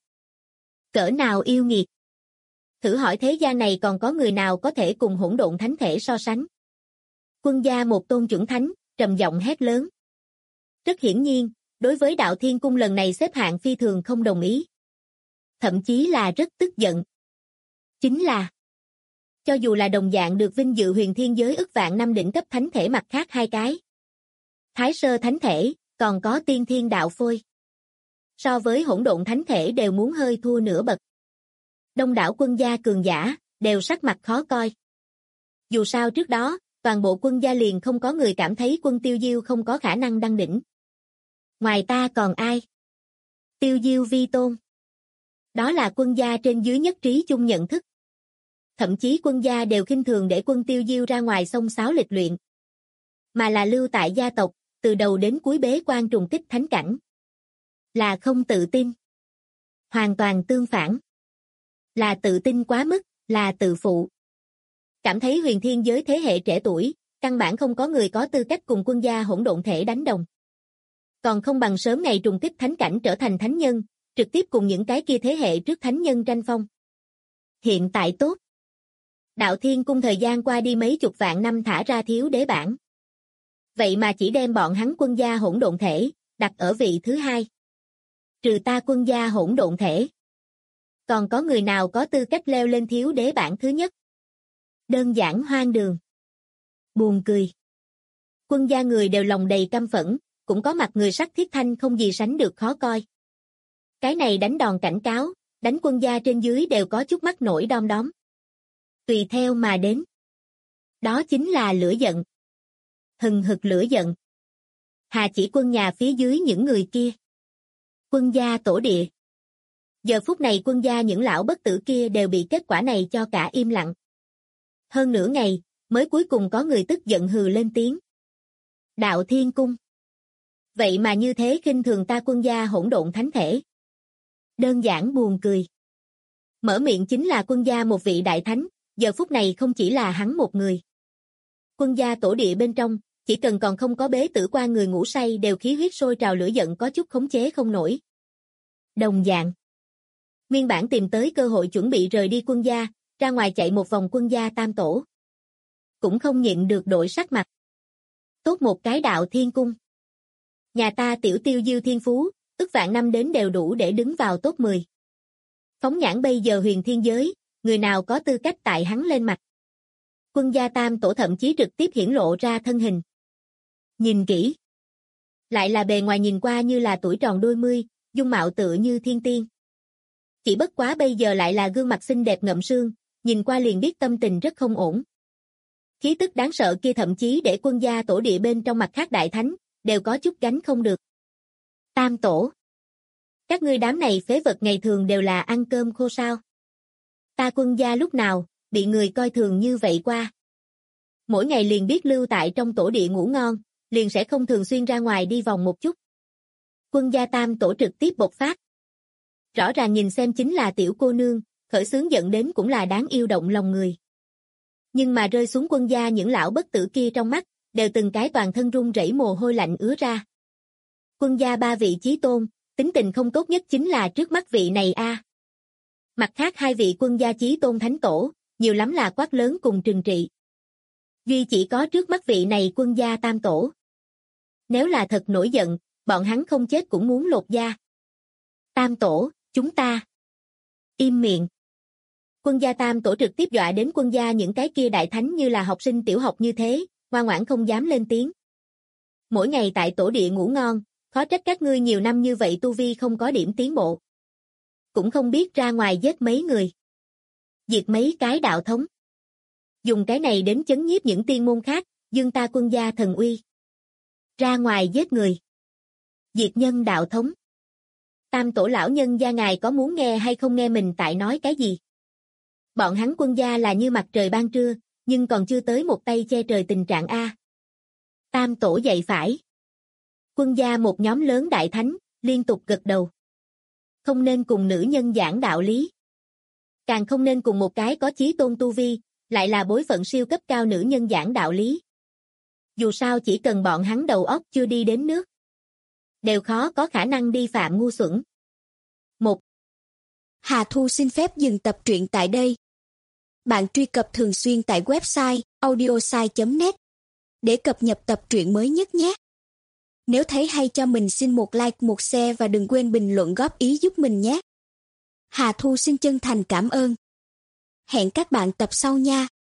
Cỡ nào yêu nghiệt. Thử hỏi thế gian này còn có người nào có thể cùng hỗn độn thánh thể so sánh. Quân gia một tôn chuẩn thánh, trầm giọng hét lớn. Rất hiển nhiên, đối với đạo thiên cung lần này xếp hạng phi thường không đồng ý. Thậm chí là rất tức giận. Chính là, cho dù là đồng dạng được vinh dự huyền thiên giới ức vạn năm đỉnh cấp thánh thể mặt khác hai cái. Thái sơ thánh thể, còn có tiên thiên đạo phôi. So với hỗn độn thánh thể đều muốn hơi thua nửa bậc. Đông đảo quân gia cường giả, đều sắc mặt khó coi. Dù sao trước đó, toàn bộ quân gia liền không có người cảm thấy quân Tiêu Diêu không có khả năng đăng đỉnh. Ngoài ta còn ai? Tiêu Diêu vi tôn. Đó là quân gia trên dưới nhất trí chung nhận thức. Thậm chí quân gia đều khinh thường để quân Tiêu Diêu ra ngoài xông xáo lịch luyện. Mà là lưu tại gia tộc, từ đầu đến cuối bế quan trùng kích thánh cảnh. Là không tự tin. Hoàn toàn tương phản. Là tự tin quá mức, là tự phụ. Cảm thấy huyền thiên giới thế hệ trẻ tuổi, căn bản không có người có tư cách cùng quân gia hỗn độn thể đánh đồng. Còn không bằng sớm ngày trùng kích thánh cảnh trở thành thánh nhân, trực tiếp cùng những cái kia thế hệ trước thánh nhân tranh phong. Hiện tại tốt. Đạo thiên cung thời gian qua đi mấy chục vạn năm thả ra thiếu đế bảng. Vậy mà chỉ đem bọn hắn quân gia hỗn độn thể, đặt ở vị thứ 2. Trừ ta quân gia hỗn độn thể. Còn có người nào có tư cách leo lên thiếu đế bảng thứ nhất? Đơn giản hoang đường. Buồn cười. Quân gia người đều lòng đầy căm phẫn, cũng có mặt người sắc thiết thanh không gì sánh được khó coi. Cái này đánh đòn cảnh cáo, đánh quân gia trên dưới đều có chút mắt nổi đom đóm. Tùy theo mà đến. Đó chính là lửa giận. Hừng hực lửa giận. Hà chỉ quân nhà phía dưới những người kia. Quân gia tổ địa. Giờ phút này quân gia những lão bất tử kia đều bị kết quả này cho cả im lặng. Hơn nửa ngày, mới cuối cùng có người tức giận hừ lên tiếng. Đạo thiên cung. Vậy mà như thế khinh thường ta quân gia hỗn độn thánh thể. Đơn giản buồn cười. Mở miệng chính là quân gia một vị đại thánh, giờ phút này không chỉ là hắn một người. Quân gia tổ địa bên trong, chỉ cần còn không có bế tử qua người ngủ say đều khí huyết sôi trào lửa giận có chút khống chế không nổi. Đồng dạng. Nguyên bản tìm tới cơ hội chuẩn bị rời đi quân gia, ra ngoài chạy một vòng quân gia tam tổ. Cũng không nhịn được đổi sắc mặt. Tốt một cái đạo thiên cung. Nhà ta tiểu Tiêu Diêu thiên phú, ức vạn năm đến đều đủ để đứng vào top 10. Phóng nhãn bây giờ huyền thiên giới, người nào có tư cách tại hắn lên mặt. Quân gia tam tổ thậm chí trực tiếp hiển lộ ra thân hình. Nhìn kỹ. Lại là bề ngoài nhìn qua như là tuổi tròn đôi mươi, dung mạo tựa như thiên tiên. Chỉ bất quá bây giờ lại là gương mặt xinh đẹp ngậm sương, nhìn qua liền biết tâm tình rất không ổn. Khí tức đáng sợ kia thậm chí để quân gia tổ địa bên trong mặt khác đại thánh, đều có chút gánh không được. Tam tổ. Các ngươi đám này phế vật ngày thường đều là ăn cơm khô sao. Ta quân gia lúc nào, bị người coi thường như vậy qua. Mỗi ngày liền biết lưu tại trong tổ địa ngủ ngon, liền sẽ không thường xuyên ra ngoài đi vòng một chút. Quân gia tam tổ trực tiếp bộc phát. Rõ ràng nhìn xem chính là tiểu cô nương, khởi xướng giận đến cũng là đáng yêu động lòng người. Nhưng mà rơi xuống quân gia những lão bất tử kia trong mắt, đều từng cái toàn thân run rẩy mồ hôi lạnh ứa ra. Quân gia 3 vị chí tôn, tính tình không tốt nhất chính là trước mắt vị này a. Mặt khác 2 vị quân gia chí tôn thánh tổ, nhiều lắm là quát lớn cùng trừng trị. Duy chỉ có trước mắt vị này quân gia tam tổ. Nếu là thật nổi giận, bọn hắn không chết cũng muốn lột da. Tam tổ, chúng ta. Im miệng. Quân gia tam tổ trực tiếp dọa đến quân gia những cái kia đại thánh như là học sinh tiểu học như thế, ngoan ngoãn không dám lên tiếng. Mỗi ngày tại tổ địa ngủ ngon, khó trách các ngươi nhiều năm như vậy tu vi không có điểm tiến bộ. Cũng không biết ra ngoài giết mấy người. Diệt mấy cái đạo thống. Dùng cái này đến chấn nhiếp những tiên môn khác, dương ta quân gia thần uy. Ra ngoài giết người. Diệt nhân đạo thống. Tam tổ lão nhân gia ngài có muốn nghe hay không nghe mình tại nói cái gì? Bọn hắn quân gia là như mặt trời ban trưa, nhưng còn chưa tới một tay che trời tình trạng A. Tam tổ dạy phải. Quân gia một nhóm lớn đại thánh, liên tục gật đầu. Không nên cùng nữ nhân giảng đạo lý. Càng không nên cùng một cái có chí tôn tu vi, lại là bối phận siêu cấp cao nữ nhân giảng đạo lý. Dù sao chỉ cần bọn hắn đầu óc chưa đi đến nước, đều khó có khả năng đi phạm ngu xuẩn. 1. Hà Thu xin phép dừng tập truyện tại đây. Bạn truy cập thường xuyên tại website audiosai.net để cập nhật tập truyện mới nhất nhé. Nếu thấy hay cho mình xin một like, một share và đừng quên bình luận góp ý giúp mình nhé. Hà Thu xin chân thành cảm ơn. Hẹn các bạn tập sau nha.